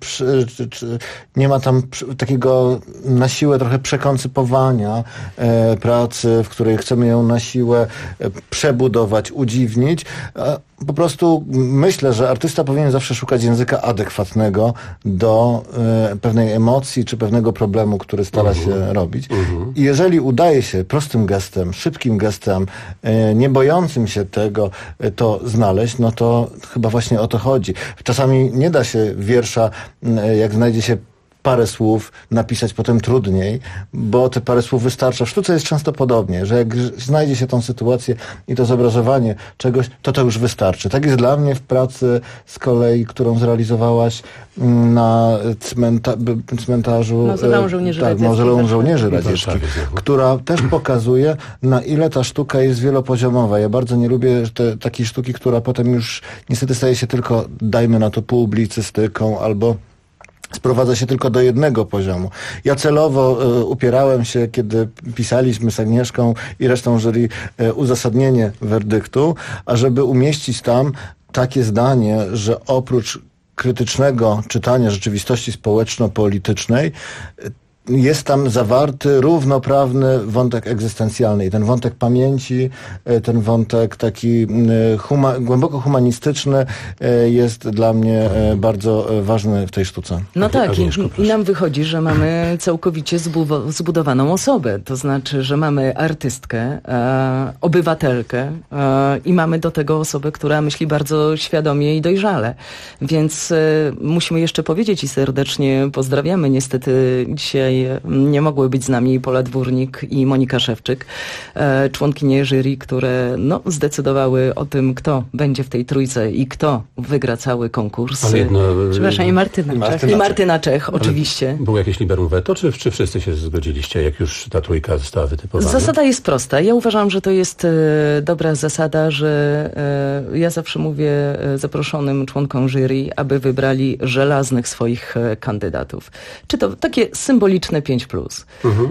nie ma tam takiego na siłę trochę przekoncypowania pracy, w której chcemy ją na siłę przebudować, udziwnić. Po prostu myślę, że artysta powinien zawsze szukać języka adekwatnego do pewnej emocji czy pewnego problemu, który stara się robić. I jeżeli udaje się prostym gestem, szybkim gestem, nie bojącym się tego to znaleźć, no to chyba właśnie o to chodzi. Czasami nie da się wiersza, jak znajdzie się parę słów, napisać potem trudniej, bo te parę słów wystarcza. W sztuce jest często podobnie, że jak znajdzie się tą sytuację i to zobrazowanie czegoś, to już wystarczy. Tak jest dla mnie w pracy z kolei, którą zrealizowałaś na cmentarzu Mauzoleum Żołnierzy Radzieckich, która też pokazuje, na ile ta sztuka jest wielopoziomowa. Ja bardzo nie lubię takiej sztuki, która potem już niestety staje się tylko, dajmy na to, publicystyką albo sprowadza się tylko do jednego poziomu. Ja celowo upierałem się, kiedy pisaliśmy z Agnieszką i resztą jury uzasadnienie werdyktu, ażeby umieścić tam takie zdanie, że oprócz krytycznego czytania rzeczywistości społeczno-politycznej jest tam zawarty równoprawny wątek egzystencjalny. I ten wątek pamięci, ten wątek taki głęboko humanistyczny jest dla mnie bardzo ważny w tej sztuce. No tak, i nam wychodzi, że mamy całkowicie zbudowaną osobę. To znaczy, że mamy artystkę, obywatelkę i mamy do tego osobę, która myśli bardzo świadomie i dojrzale. Więc musimy jeszcze powiedzieć i serdecznie pozdrawiamy. Niestety dzisiaj nie mogły być z nami Pola Dwórnik i Monika Szewczyk, członkinie jury, które zdecydowały o tym, kto będzie w tej trójce i kto wygra cały konkurs. Przepraszam, i Martyna Czech. I Martyna Czech, oczywiście. Było jakieś liberum veto, czy wszyscy się zgodziliście, jak już ta trójka została wytypowana? Zasada jest prosta. Ja uważam, że to jest dobra zasada, że ja zawsze mówię zaproszonym członkom jury, aby wybrali żelaznych swoich kandydatów. Czy to takie symboliczne 5+.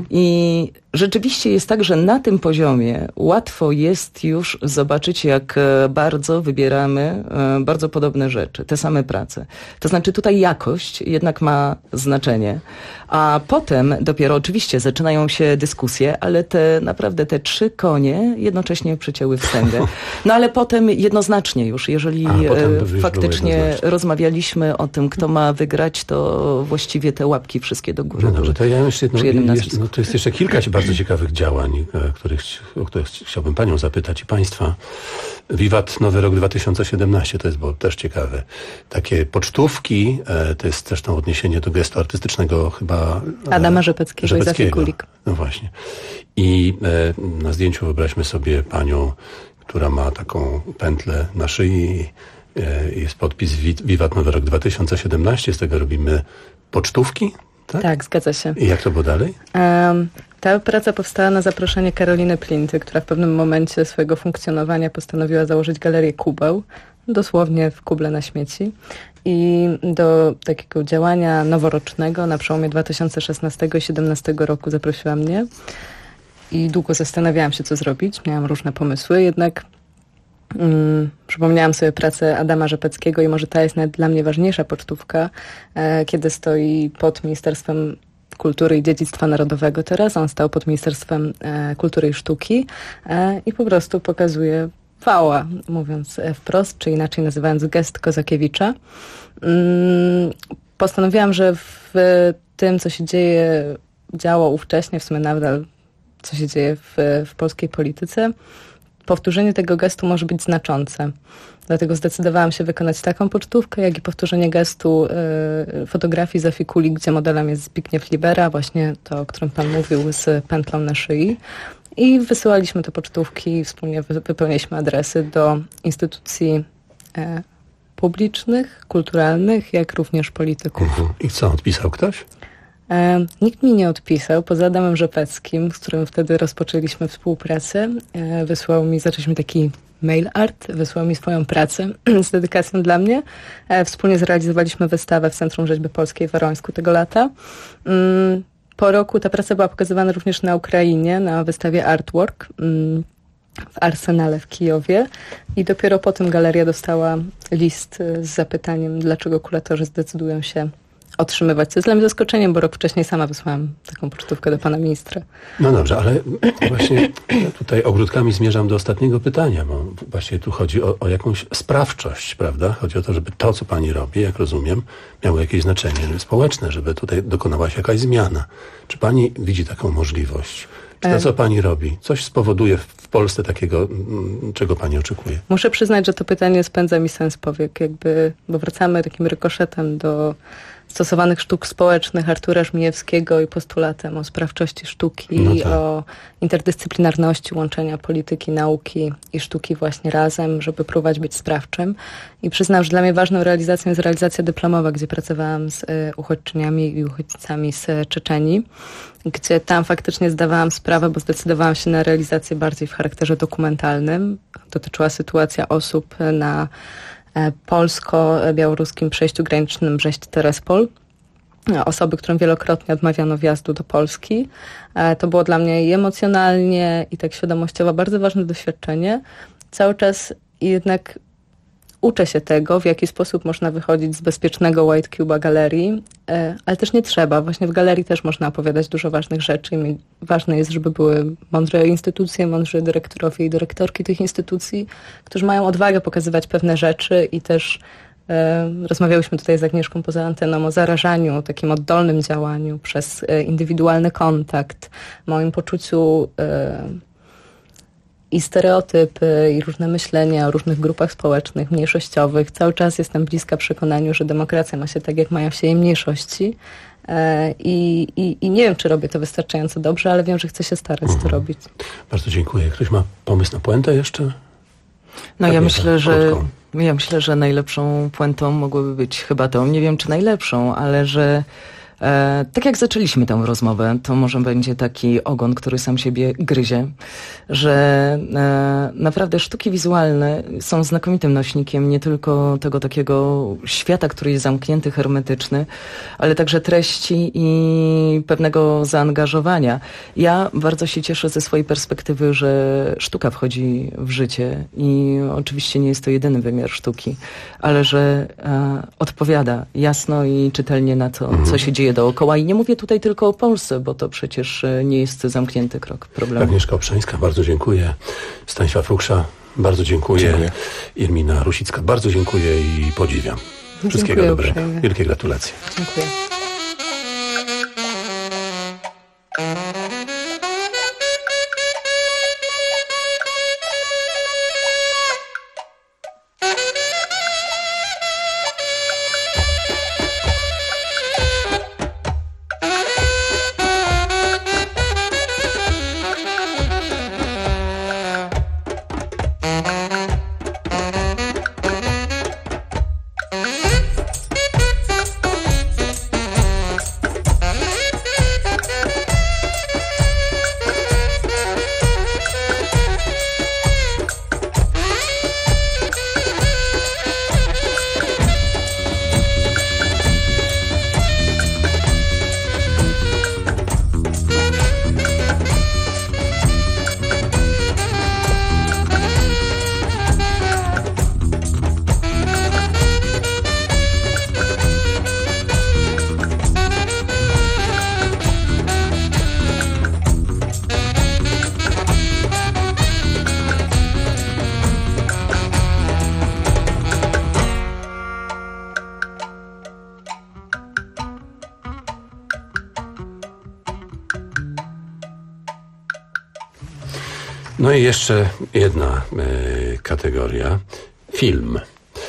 I rzeczywiście jest tak, że na tym poziomie łatwo jest już zobaczyć, jak bardzo wybieramy bardzo podobne rzeczy, te same prace. To znaczy tutaj jakość jednak ma znaczenie, a potem dopiero oczywiście zaczynają się dyskusje, ale naprawdę te 3 konie jednocześnie przecięły wstęgę. No ale potem jednoznacznie już, jeżeli faktycznie rozmawialiśmy o tym, kto ma wygrać, to właściwie te łapki wszystkie do góry. No dobrze, to ja jeszcze to jest jeszcze kilka bardzo ciekawych działań, o których chciałbym panią zapytać i państwa. Wiwat Nowy Rok 2017, to jest też ciekawe. Takie pocztówki, to jest zresztą odniesienie do gestu artystycznego chyba Adama Rzepeckiego i Zofii Kulik. No właśnie. I na zdjęciu wyobraźmy sobie panią, która ma taką pętlę na szyi, jest podpis Wiwat Nowy Rok 2017, z tego robimy pocztówki. Tak, zgadza się. I jak to było dalej? Ta praca powstała na zaproszenie Karoliny Plinty, która w pewnym momencie swojego funkcjonowania postanowiła założyć galerię Kubeł, dosłownie w kuble na śmieci. I do takiego działania noworocznego na przełomie 2016 i 2017 roku zaprosiła mnie. I długo zastanawiałam się, co zrobić. Miałam różne pomysły, jednak przypomniałam sobie pracę Adama Rzepeckiego i może ta jest nawet dla mnie ważniejsza pocztówka, kiedy stoi pod Ministerstwem Kultury i Dziedzictwa Narodowego teraz. On stał pod Ministerstwem Kultury i Sztuki i po prostu pokazuje wała, mówiąc wprost, czy inaczej nazywając gest Kozakiewicza. Postanowiłam, że w tym, co się działo ówcześnie, w sumie nadal co się dzieje w polskiej polityce, powtórzenie tego gestu może być znaczące. Dlatego zdecydowałam się wykonać taką pocztówkę, jak i powtórzenie gestu fotografii Zofii Kulik, gdzie modelem jest Zbigniew Libera, właśnie to, o którym pan mówił, z pętlą na szyi. I wysyłaliśmy te pocztówki i wspólnie wypełniliśmy adresy do instytucji publicznych, kulturalnych, jak również polityków. I co, odpisał ktoś? Nikt mi nie odpisał, poza Adamem Rzepeckim, z którym wtedy rozpoczęliśmy współpracę. Zaczęliśmy taki mail art, wysłał mi swoją pracę z dedykacją dla mnie. Wspólnie zrealizowaliśmy wystawę w Centrum Rzeźby Polskiej w Warońsku tego lata. Po roku ta praca była pokazywana również na Ukrainie, na wystawie Artwork w Arsenale w Kijowie i dopiero potem galeria dostała list z zapytaniem, dlaczego kuratorzy zdecydują się otrzymywać. Co jest dla mnie zaskoczeniem, bo rok wcześniej sama wysłałam taką pocztówkę do pana ministra. No dobrze, ale właśnie tutaj ogródkami zmierzam do ostatniego pytania, bo właśnie tu chodzi o jakąś sprawczość, prawda? Chodzi o to, żeby to, co pani robi, jak rozumiem, miało jakieś znaczenie społeczne, żeby tutaj dokonała się jakaś zmiana. Czy pani widzi taką możliwość? Czy to, co pani robi, coś spowoduje w Polsce takiego, czego pani oczekuje? Muszę przyznać, że to pytanie spędza mi sens powiek, bo wracamy takim rykoszetem do stosowanych sztuk społecznych Artura Żmijewskiego i postulatem o sprawczości sztuki, o interdyscyplinarności łączenia polityki, nauki i sztuki właśnie razem, żeby próbować być sprawczym. I przyznam, że dla mnie ważną realizacją jest realizacja dyplomowa, gdzie pracowałam z uchodźczyniami i uchodźcami z Czeczenii, gdzie tam faktycznie zdawałam sprawę, bo zdecydowałam się na realizację bardziej w charakterze dokumentalnym. Dotyczyła sytuacja osób na polsko-białoruskim przejściu granicznym Brześć-Terespol. Osoby, którym wielokrotnie odmawiano wjazdu do Polski. To było dla mnie i emocjonalnie, i tak świadomościowo bardzo ważne doświadczenie. Cały czas jednak uczę się tego, w jaki sposób można wychodzić z bezpiecznego White Cube'a galerii, ale też nie trzeba. Właśnie w galerii też można opowiadać dużo ważnych rzeczy. I ważne jest, żeby były mądre instytucje, mądrzy dyrektorowie i dyrektorki tych instytucji, którzy mają odwagę pokazywać pewne rzeczy i też rozmawiałyśmy tutaj z Agnieszką poza anteną o zarażaniu, takim oddolnym działaniu przez indywidualny kontakt, moim poczuciu i stereotypy, i różne myślenia o różnych grupach społecznych, mniejszościowych. Cały czas jestem bliska przekonaniu, że demokracja ma się tak, jak mają się jej mniejszości. I nie wiem, czy robię to wystarczająco dobrze, ale wiem, że chcę się starać to robić. Bardzo dziękuję. Ktoś ma pomysł na puentę jeszcze? No ja myślę, że najlepszą puentą mogłoby być chyba to, nie wiem czy najlepszą, ale że tak jak zaczęliśmy tę rozmowę, to może będzie taki ogon, który sam siebie gryzie, że naprawdę sztuki wizualne są znakomitym nośnikiem nie tylko tego takiego świata, który jest zamknięty, hermetyczny, ale także treści i pewnego zaangażowania. Ja bardzo się cieszę ze swojej perspektywy, że sztuka wchodzi w życie i oczywiście nie jest to jedyny wymiar sztuki, ale że odpowiada jasno i czytelnie na to, co się dzieje dookoła. I nie mówię tutaj tylko o Polsce, bo to przecież nie jest zamknięty krok problemu. Agnieszka Obszańska, bardzo dziękuję. Stanisław Fruksza, bardzo dziękuję. Irmina Rusicka, bardzo dziękuję i podziwiam. Wszystkiego dobrego. Uprzejmie. Wielkie gratulacje. Dziękuję. No i jeszcze jedna kategoria. Film.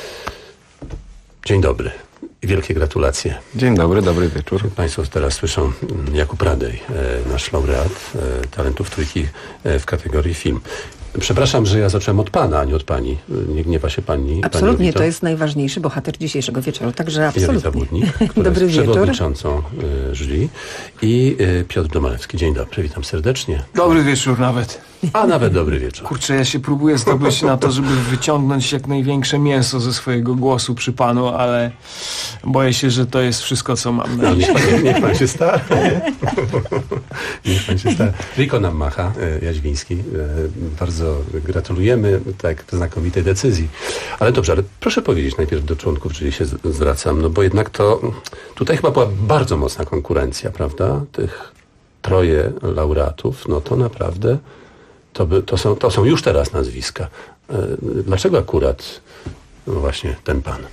Dzień dobry. Wielkie gratulacje. Dzień dobry, dobry wieczór. Państwo teraz słyszą Jakub Radej, nasz laureat Talentów Trójki w kategorii film. Przepraszam, że ja zacząłem od pana, a nie od pani. Nie gniewa się pani. Absolutnie, pani to jest najważniejszy bohater dzisiejszego wieczoru, także absolutnie. Jolita Budnik, która Dobry jest wieczór. przewodniczącą jury, i Piotr Domalewski. Dzień dobry, witam serdecznie. Dobry wieczór nawet. A nawet dobry wieczór. Kurczę, ja się próbuję zdobyć na to, żeby wyciągnąć jak największe mięso ze swojego głosu przy panu, ale boję się, że to jest wszystko, co mam. No, niech pan się stara. Niech pan się stara. Riko nam macha, Jaźwiński. Bardzo gratulujemy tak znakomitej decyzji. Ale dobrze, ale proszę powiedzieć najpierw do członków, czyli się zwracam, no bo jednak to tutaj chyba była bardzo mocna konkurencja, prawda? Tych 3 laureatów, no to naprawdę to są już teraz nazwiska. Dlaczego akurat właśnie ten pan?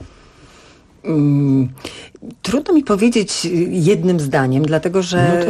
Trudno mi powiedzieć jednym zdaniem, dlatego że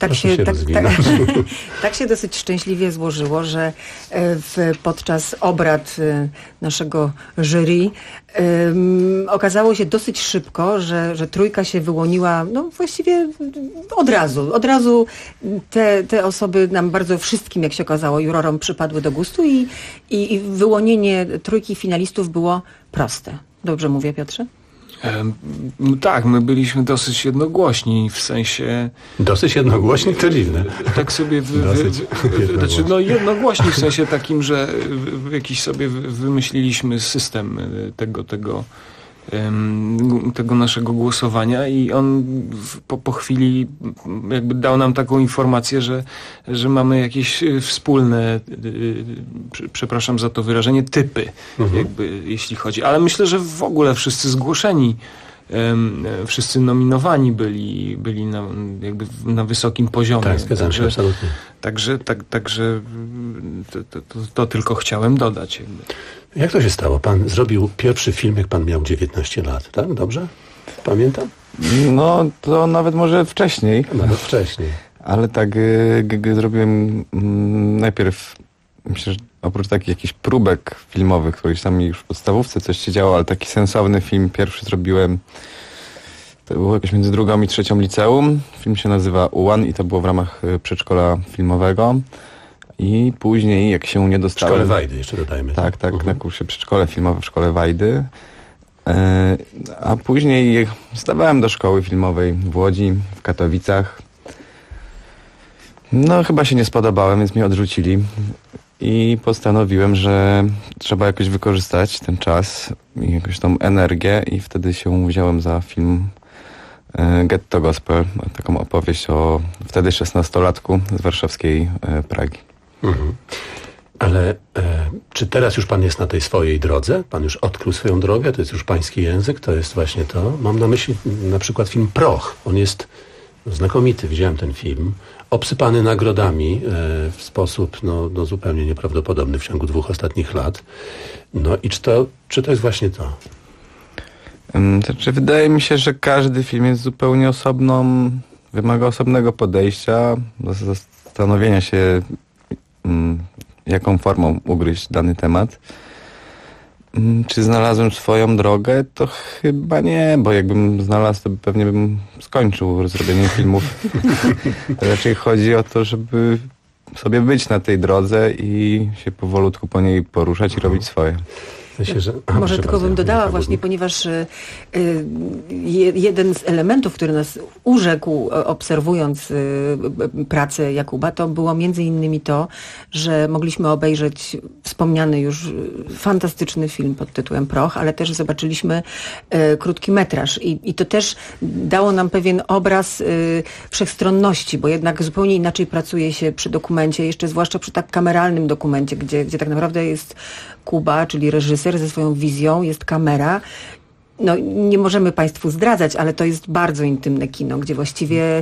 tak się dosyć szczęśliwie złożyło, że podczas obrad naszego jury okazało się dosyć szybko, że trójka się wyłoniła, no właściwie od razu te osoby nam bardzo wszystkim, jak się okazało, jurorom przypadły do gustu i wyłonienie trójki finalistów było proste. Dobrze mówię, Piotrze? Tak, my byliśmy dosyć jednogłośni, w sensie... Dosyć jednogłośni? To dziwne. Tak sobie... jednogłośni w sensie takim, że jakiś sobie wymyśliliśmy system tego naszego głosowania i on po chwili jakby dał nam taką informację, że mamy jakieś wspólne, przepraszam za to wyrażenie, typy, jakby, jeśli chodzi. Ale myślę, że w ogóle wszyscy zgłoszeni, wszyscy nominowani byli na wysokim poziomie. Tak, zgadzam się absolutnie. Także to tylko chciałem dodać. Jakby. Jak to się stało? Pan zrobił pierwszy film, jak pan miał 19 lat, tak? Dobrze? Pamiętam? No, to nawet może wcześniej. Nawet wcześniej. Ale tak zrobiłem najpierw, myślę, że oprócz takich jakichś próbek filmowych, których tam już w podstawówce coś się działo, ale taki sensowny film pierwszy zrobiłem, to było jakoś między 2. i 3. liceum. Film się nazywa U1 i to było w ramach przedszkola filmowego. I później, jak się nie dostałem... W Szkole Wajdy, jeszcze dodajmy. Tak, na kursie przedszkole filmowe w Szkole Wajdy. A później zdawałem do szkoły filmowej w Łodzi, w Katowicach. No, chyba się nie spodobałem, więc mnie odrzucili. I postanowiłem, że trzeba jakoś wykorzystać ten czas i jakąś tą energię i wtedy się wziąłem za film Ghetto Gospel, taką opowieść o wtedy 16-latku z warszawskiej Pragi. Ale czy teraz już pan jest na tej swojej drodze? Pan już odkrył swoją drogę? To jest już pański język? To jest właśnie to? Mam na myśli na przykład film Proch. On jest znakomity. Widziałem ten film. Obsypany nagrodami w sposób no zupełnie nieprawdopodobny w ciągu 2 ostatnich lat. No i czy to jest właśnie to? Znaczy, wydaje mi się, że każdy film jest zupełnie osobną, wymaga osobnego podejścia, zastanowienia się, jaką formą ugryźć dany temat. Czy znalazłem swoją drogę? To chyba nie, bo jakbym znalazł, to pewnie bym skończył z robieniem filmów. Raczej chodzi o to, żeby sobie być na tej drodze i się powolutku po niej poruszać i robić swoje. Może tylko bym dodała właśnie, ponieważ jeden z elementów, który nas urzekł obserwując pracę Jakuba, to było między innymi to, że mogliśmy obejrzeć wspomniany już fantastyczny film pod tytułem Proch, ale też zobaczyliśmy krótki metraż i to też dało nam pewien obraz wszechstronności, bo jednak zupełnie inaczej pracuje się przy dokumencie, jeszcze zwłaszcza przy tak kameralnym dokumencie, gdzie tak naprawdę jest Kuba, czyli reżyser ze swoją wizją, jest kamera. No, nie możemy Państwu zdradzać, ale to jest bardzo intymne kino, gdzie właściwie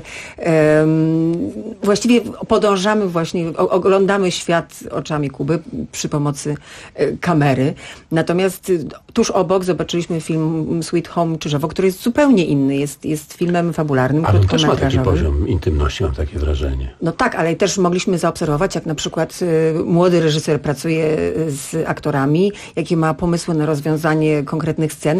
podążamy oglądamy świat oczami Kuby przy pomocy kamery. Natomiast tuż obok zobaczyliśmy film Sweet Home Czyżewo, który jest zupełnie inny. Jest filmem fabularnym, ale on też ma taki krótkometrażowym. poziom intymności, mam takie wrażenie. No tak, ale też mogliśmy zaobserwować, jak na przykład młody reżyser pracuje z aktorami, jakie ma pomysły na rozwiązanie konkretnych scen i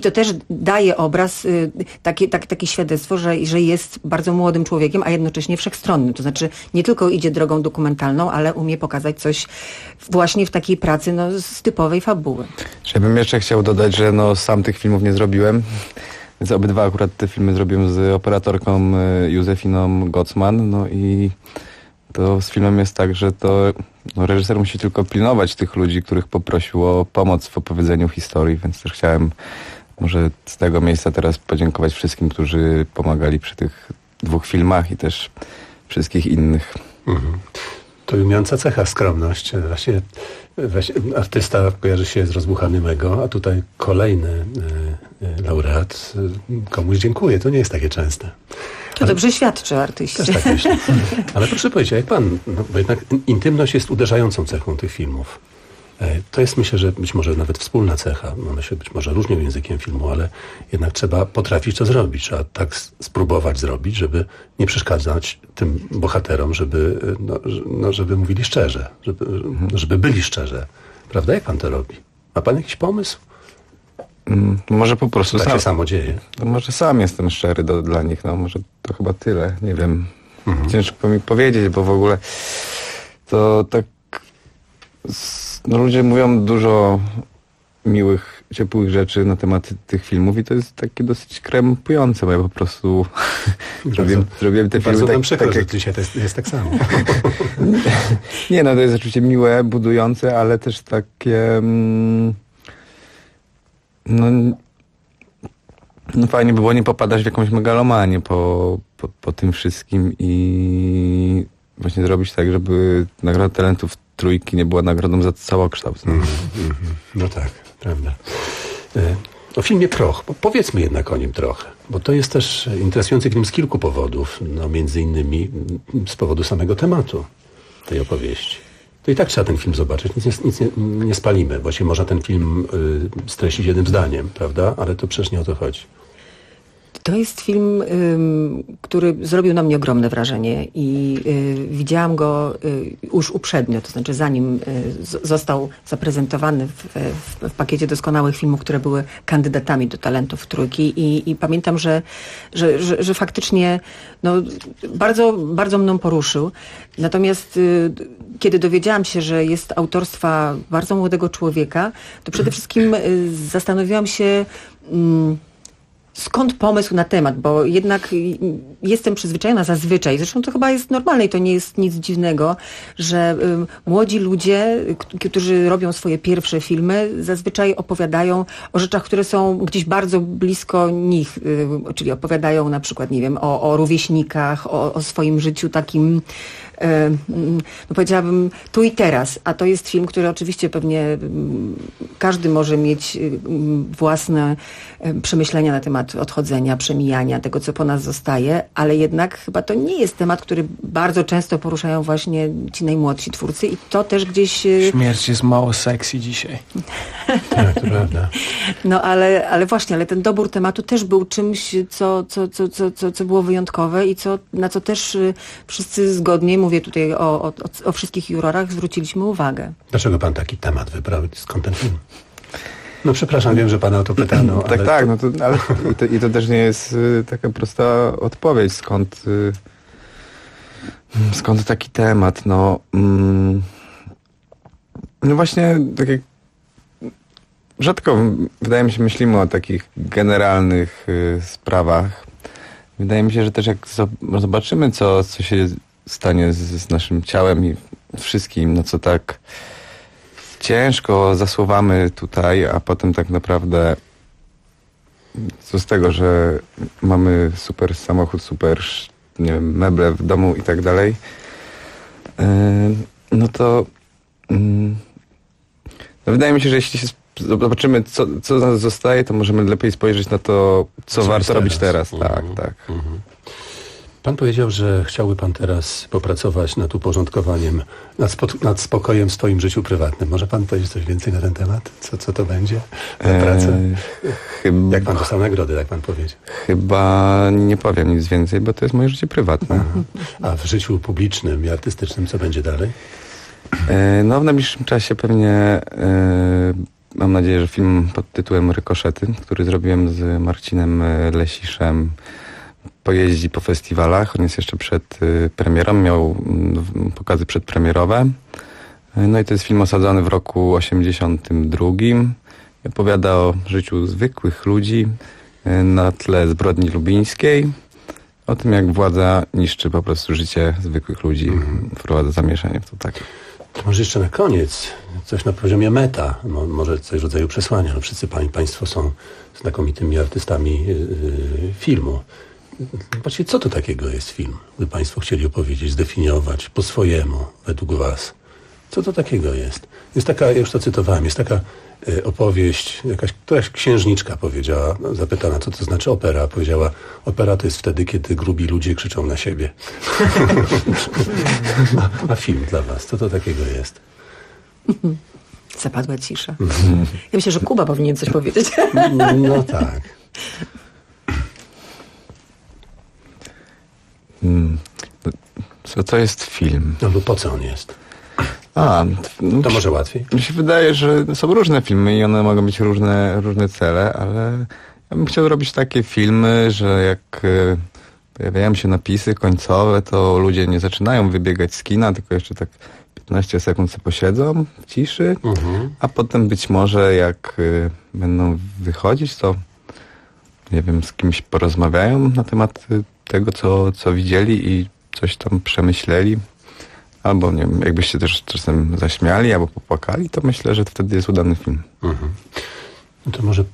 to też daje obraz, takie świadectwo, że jest bardzo młodym człowiekiem, a jednocześnie wszechstronnym. To znaczy nie tylko idzie drogą dokumentalną, ale umie pokazać coś właśnie w takiej pracy z typowej fabuły. Ja bym jeszcze chciał dodać, że sam tych filmów nie zrobiłem. Więc obydwa akurat te filmy zrobiłem z operatorką Józefiną Gocman. No i to z filmem jest tak, że to reżyser musi tylko pilnować tych ludzi, których poprosił o pomoc w opowiedzeniu historii, więc też chciałem może z tego miejsca teraz podziękować wszystkim, którzy pomagali przy tych 2 filmach i też wszystkich innych. To imiejąca cecha skromność. Właśnie artysta kojarzy się z rozbuchanym ego, a tutaj kolejny laureat komuś dziękuję. To nie jest takie częste. To dobrze świadczy o artyście. Też tak myślę. Ale proszę powiedzieć, jak pan, bo jednak intymność jest uderzającą cechą tych filmów. To jest, myślę, że być może nawet wspólna cecha. One się być może różnią językiem filmu, ale jednak trzeba potrafić to zrobić. Trzeba tak spróbować zrobić, żeby nie przeszkadzać tym bohaterom, żeby mówili szczerze, żeby byli szczerze. Prawda? Jak pan to robi? Ma pan jakiś pomysł? Może po prostu tak się samo dzieje. Może sam jestem szczery dla nich. Może to chyba tyle. Nie wiem. Ciężko mi powiedzieć, bo w ogóle to tak... ludzie mówią dużo miłych, ciepłych rzeczy na temat tych filmów i to jest takie dosyć krępujące, bo ja po prostu zrobiłem te filmy tak, przykro, że dzisiaj to jest tak samo. Nie, to jest oczywiście miłe, budujące, ale też takie fajnie by było nie popadać w jakąś megalomanię po tym wszystkim i właśnie zrobić tak, żeby Nagroda Talentów Trójki nie była nagrodą za całokształt. No tak, prawda. O filmie Proch, powiedzmy jednak o nim trochę, bo to jest też interesujący film z kilku powodów, między innymi z powodu samego tematu tej opowieści. To i tak trzeba ten film zobaczyć, nic nie spalimy, bo się można ten film streścić jednym zdaniem, prawda? Ale to przecież nie o to chodzi. To jest film, który zrobił na mnie ogromne wrażenie i widziałam go już uprzednio, to znaczy zanim został zaprezentowany w pakiecie doskonałych filmów, które były kandydatami do Talentów Trójki i pamiętam, że faktycznie bardzo, bardzo mną poruszył. Natomiast kiedy dowiedziałam się, że jest autorstwa bardzo młodego człowieka, to przede wszystkim zastanowiłam się... skąd pomysł na temat, bo jednak jestem przyzwyczajona zazwyczaj, zresztą to chyba jest normalne i to nie jest nic dziwnego, że młodzi ludzie, którzy robią swoje pierwsze filmy, zazwyczaj opowiadają o rzeczach, które są gdzieś bardzo blisko nich, czyli opowiadają na przykład, nie wiem, o rówieśnikach, o swoim życiu takim, powiedziałabym tu i teraz, a to jest film, który oczywiście pewnie każdy może mieć własne przemyślenia na temat odchodzenia, przemijania, tego, co po nas zostaje, ale jednak chyba to nie jest temat, który bardzo często poruszają właśnie ci najmłodsi twórcy i to też gdzieś... Śmierć jest mało sexy dzisiaj. Tak, to prawda. Ale właśnie, ale ten dobór tematu też był czymś, co było wyjątkowe i na co też wszyscy zgodnie, mówię tutaj o wszystkich jurorach, zwróciliśmy uwagę. Dlaczego pan taki temat wybrał? Skąd ten film? Przepraszam, wiem, że pana o to pytano. Tak, i to też nie jest taka prosta odpowiedź, skąd taki temat. Właśnie, tak jak rzadko, wydaje mi się, myślimy o takich generalnych sprawach. Wydaje mi się, że też jak zobaczymy, co się stanie z naszym ciałem i wszystkim, co tak ciężko zasuwamy tutaj, a potem tak naprawdę co z tego, że mamy super samochód, super, nie wiem, meble w domu i tak dalej, wydaje mi się, że jeśli się zobaczymy, co nas zostaje, to możemy lepiej spojrzeć na to, co warto robić teraz. Tak. Pan powiedział, że chciałby pan teraz popracować nad uporządkowaniem, nad spokojem w swoim życiu prywatnym. Może pan powiedzieć coś więcej na ten temat? Co to będzie za pracę? Jak pan dostał nagrodę, jak pan powiedział? Chyba nie powiem nic więcej, bo to jest moje życie prywatne. A w życiu publicznym i artystycznym co będzie dalej? W najbliższym czasie pewnie mam nadzieję, że film pod tytułem Rykoszety, który zrobiłem z Marcinem Lesiszem, pojeździ po festiwalach. On jest jeszcze przed premierą, miał pokazy przedpremierowe. No i to jest film osadzony w roku 82. Opowiada o życiu zwykłych ludzi na tle zbrodni lubińskiej. O tym, jak władza niszczy po prostu życie zwykłych ludzi, wprowadza zamieszanie w to takie. To może jeszcze na koniec coś na poziomie meta, może coś w rodzaju przesłania. No wszyscy państwo są znakomitymi artystami filmu. Patrzcie, co to takiego jest film? Gdyby państwo chcieli opowiedzieć, zdefiniować po swojemu, według was. Co to takiego jest? Jest taka, ja już to cytowałem, jest taka opowieść, któraś księżniczka powiedziała, zapytana, co to znaczy opera, powiedziała, opera to jest wtedy, kiedy grubi ludzie krzyczą na siebie. A film dla was, co to takiego jest? Zapadła cisza. Ja myślę, że Kuba powinien coś powiedzieć. No tak. Co to jest film? No bo po co on jest? To może łatwiej? Mi się wydaje, że są różne filmy i one mogą mieć różne cele, ale ja bym chciał robić takie filmy, że jak pojawiają się napisy końcowe, to ludzie nie zaczynają wybiegać z kina, tylko jeszcze tak 15 sekund sobie posiedzą w ciszy, a potem być może jak będą wychodzić, to nie wiem, z kimś porozmawiają na temat tego, co widzieli i coś tam przemyśleli. Albo nie wiem, jakbyście też czasem zaśmiali albo popłakali, to myślę, że wtedy jest udany film. No to może...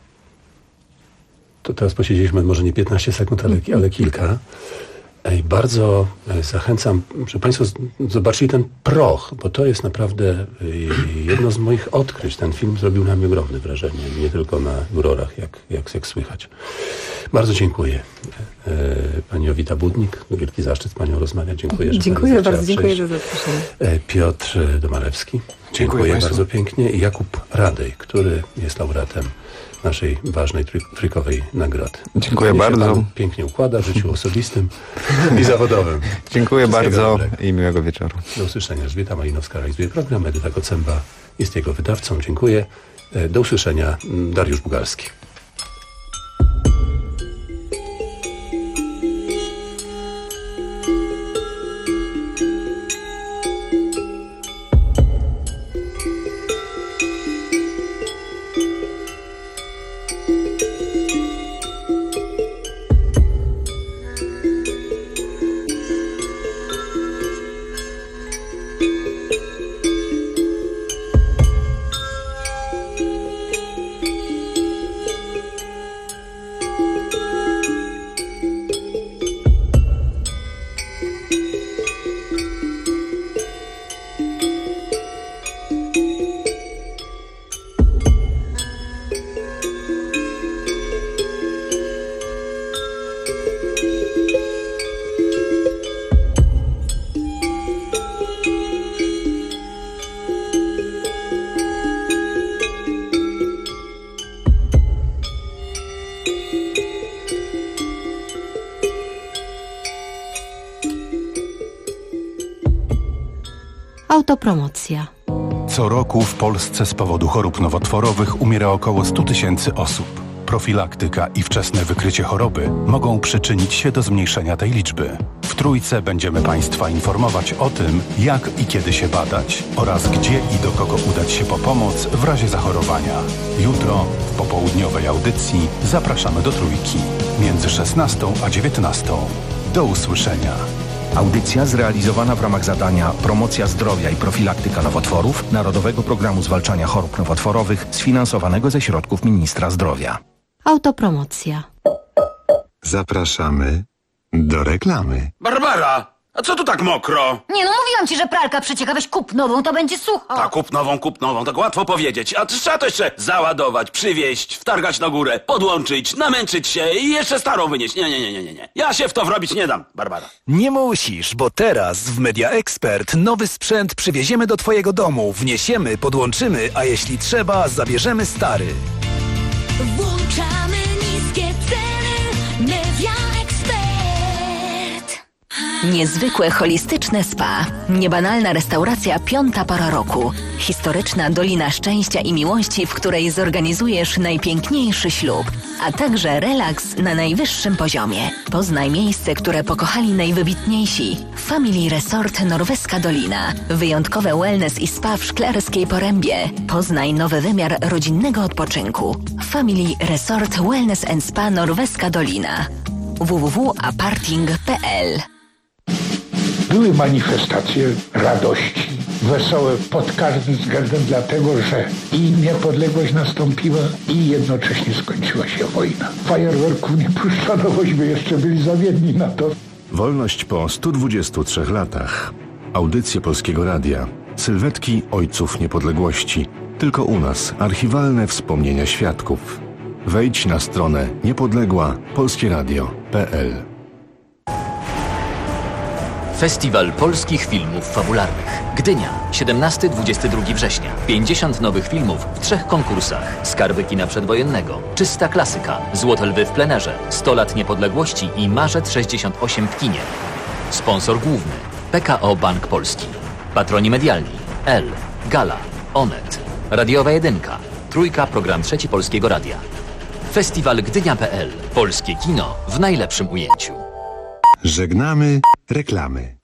To teraz posiedzieliśmy może nie 15 sekund, ale kilka. Bardzo zachęcam, żeby państwo zobaczyli ten proch, bo to jest naprawdę jedno z moich odkryć. Ten film zrobił na mnie ogromne wrażenie, nie tylko na jurorach, jak słychać. Bardzo dziękuję. Pani Jowita Budnik, wielki zaszczyt z panią rozmawiać. Dziękuję, że dziękuję bardzo, dziękuję za zaproszenie. Piotr Domalewski, dziękuję bardzo pięknie. I Jakub Radej, który jest laureatem naszej ważnej trójkowej nagrody. Dziękuję bardzo. Pięknie układa w życiu osobistym i zawodowym. Dziękuję bardzo i miłego wieczoru. Do usłyszenia. Elżbieta Malinowska realizuje program. Edyta Kocemba jest jego wydawcą. Dziękuję. Do usłyszenia. Dariusz Bugalski. Autopromocja. Co roku w Polsce z powodu chorób nowotworowych umiera około 100 000 osób. Profilaktyka i wczesne wykrycie choroby mogą przyczynić się do zmniejszenia tej liczby. W Trójce będziemy Państwa informować o tym, jak i kiedy się badać oraz gdzie i do kogo udać się po pomoc w razie zachorowania. Jutro w popołudniowej audycji zapraszamy do Trójki między 16 a 19. Do usłyszenia. Audycja zrealizowana w ramach zadania Promocja zdrowia i profilaktyka nowotworów Narodowego Programu Zwalczania Chorób Nowotworowych sfinansowanego ze środków Ministra Zdrowia. Autopromocja. Zapraszamy do reklamy. Barbara! A co tu tak mokro? Nie no, mówiłam ci, że pralka przecieka, weź kup nową, to będzie sucho. A kup nową, tak łatwo powiedzieć. A trzeba to jeszcze załadować, przywieźć, wtargać na górę, podłączyć, namęczyć się i jeszcze starą wynieść. Nie. Ja się w to wrobić nie dam, Barbara. Nie musisz, bo teraz w Media Expert nowy sprzęt przywieziemy do twojego domu, wniesiemy, podłączymy, a jeśli trzeba, zabierzemy stary. Włączamy niskie ceny. Media Expert. Niezwykłe holistyczne spa. Niebanalna restauracja Piąta Pora Roku. Historyczna Dolina Szczęścia i Miłości, w której zorganizujesz najpiękniejszy ślub, a także relaks na najwyższym poziomie. Poznaj miejsce, które pokochali najwybitniejsi. Family Resort Norweska Dolina. Wyjątkowe wellness i spa w Szklarskiej Porębie. Poznaj nowy wymiar rodzinnego odpoczynku. Family Resort Wellness and Spa Norweska Dolina. www.aparting.pl. Były manifestacje radości, wesołe pod każdym względem, dlatego że i niepodległość nastąpiła i jednocześnie skończyła się wojna. Fajerwerków nie puszczano, bośmy jeszcze byli zawiedni na to. Wolność po 123 latach. Audycje Polskiego Radia. Sylwetki ojców niepodległości. Tylko u nas archiwalne wspomnienia świadków. Wejdź na stronę niepodległa.polskieradio.pl. Festiwal polskich filmów fabularnych. Gdynia, 17-22 września. 50 nowych filmów w 3 konkursach. Skarby kina przedwojennego, Czysta klasyka, Złote lwy w plenerze, 100 lat niepodległości i Marzec 68 w kinie. Sponsor główny PKO Bank Polski. Patroni medialni L, Gala, Onet, Radiowa Jedynka, Trójka, program 3 Polskiego Radia. Festiwal Gdynia.pl. Polskie kino w najlepszym ujęciu. Żegnamy reklamy.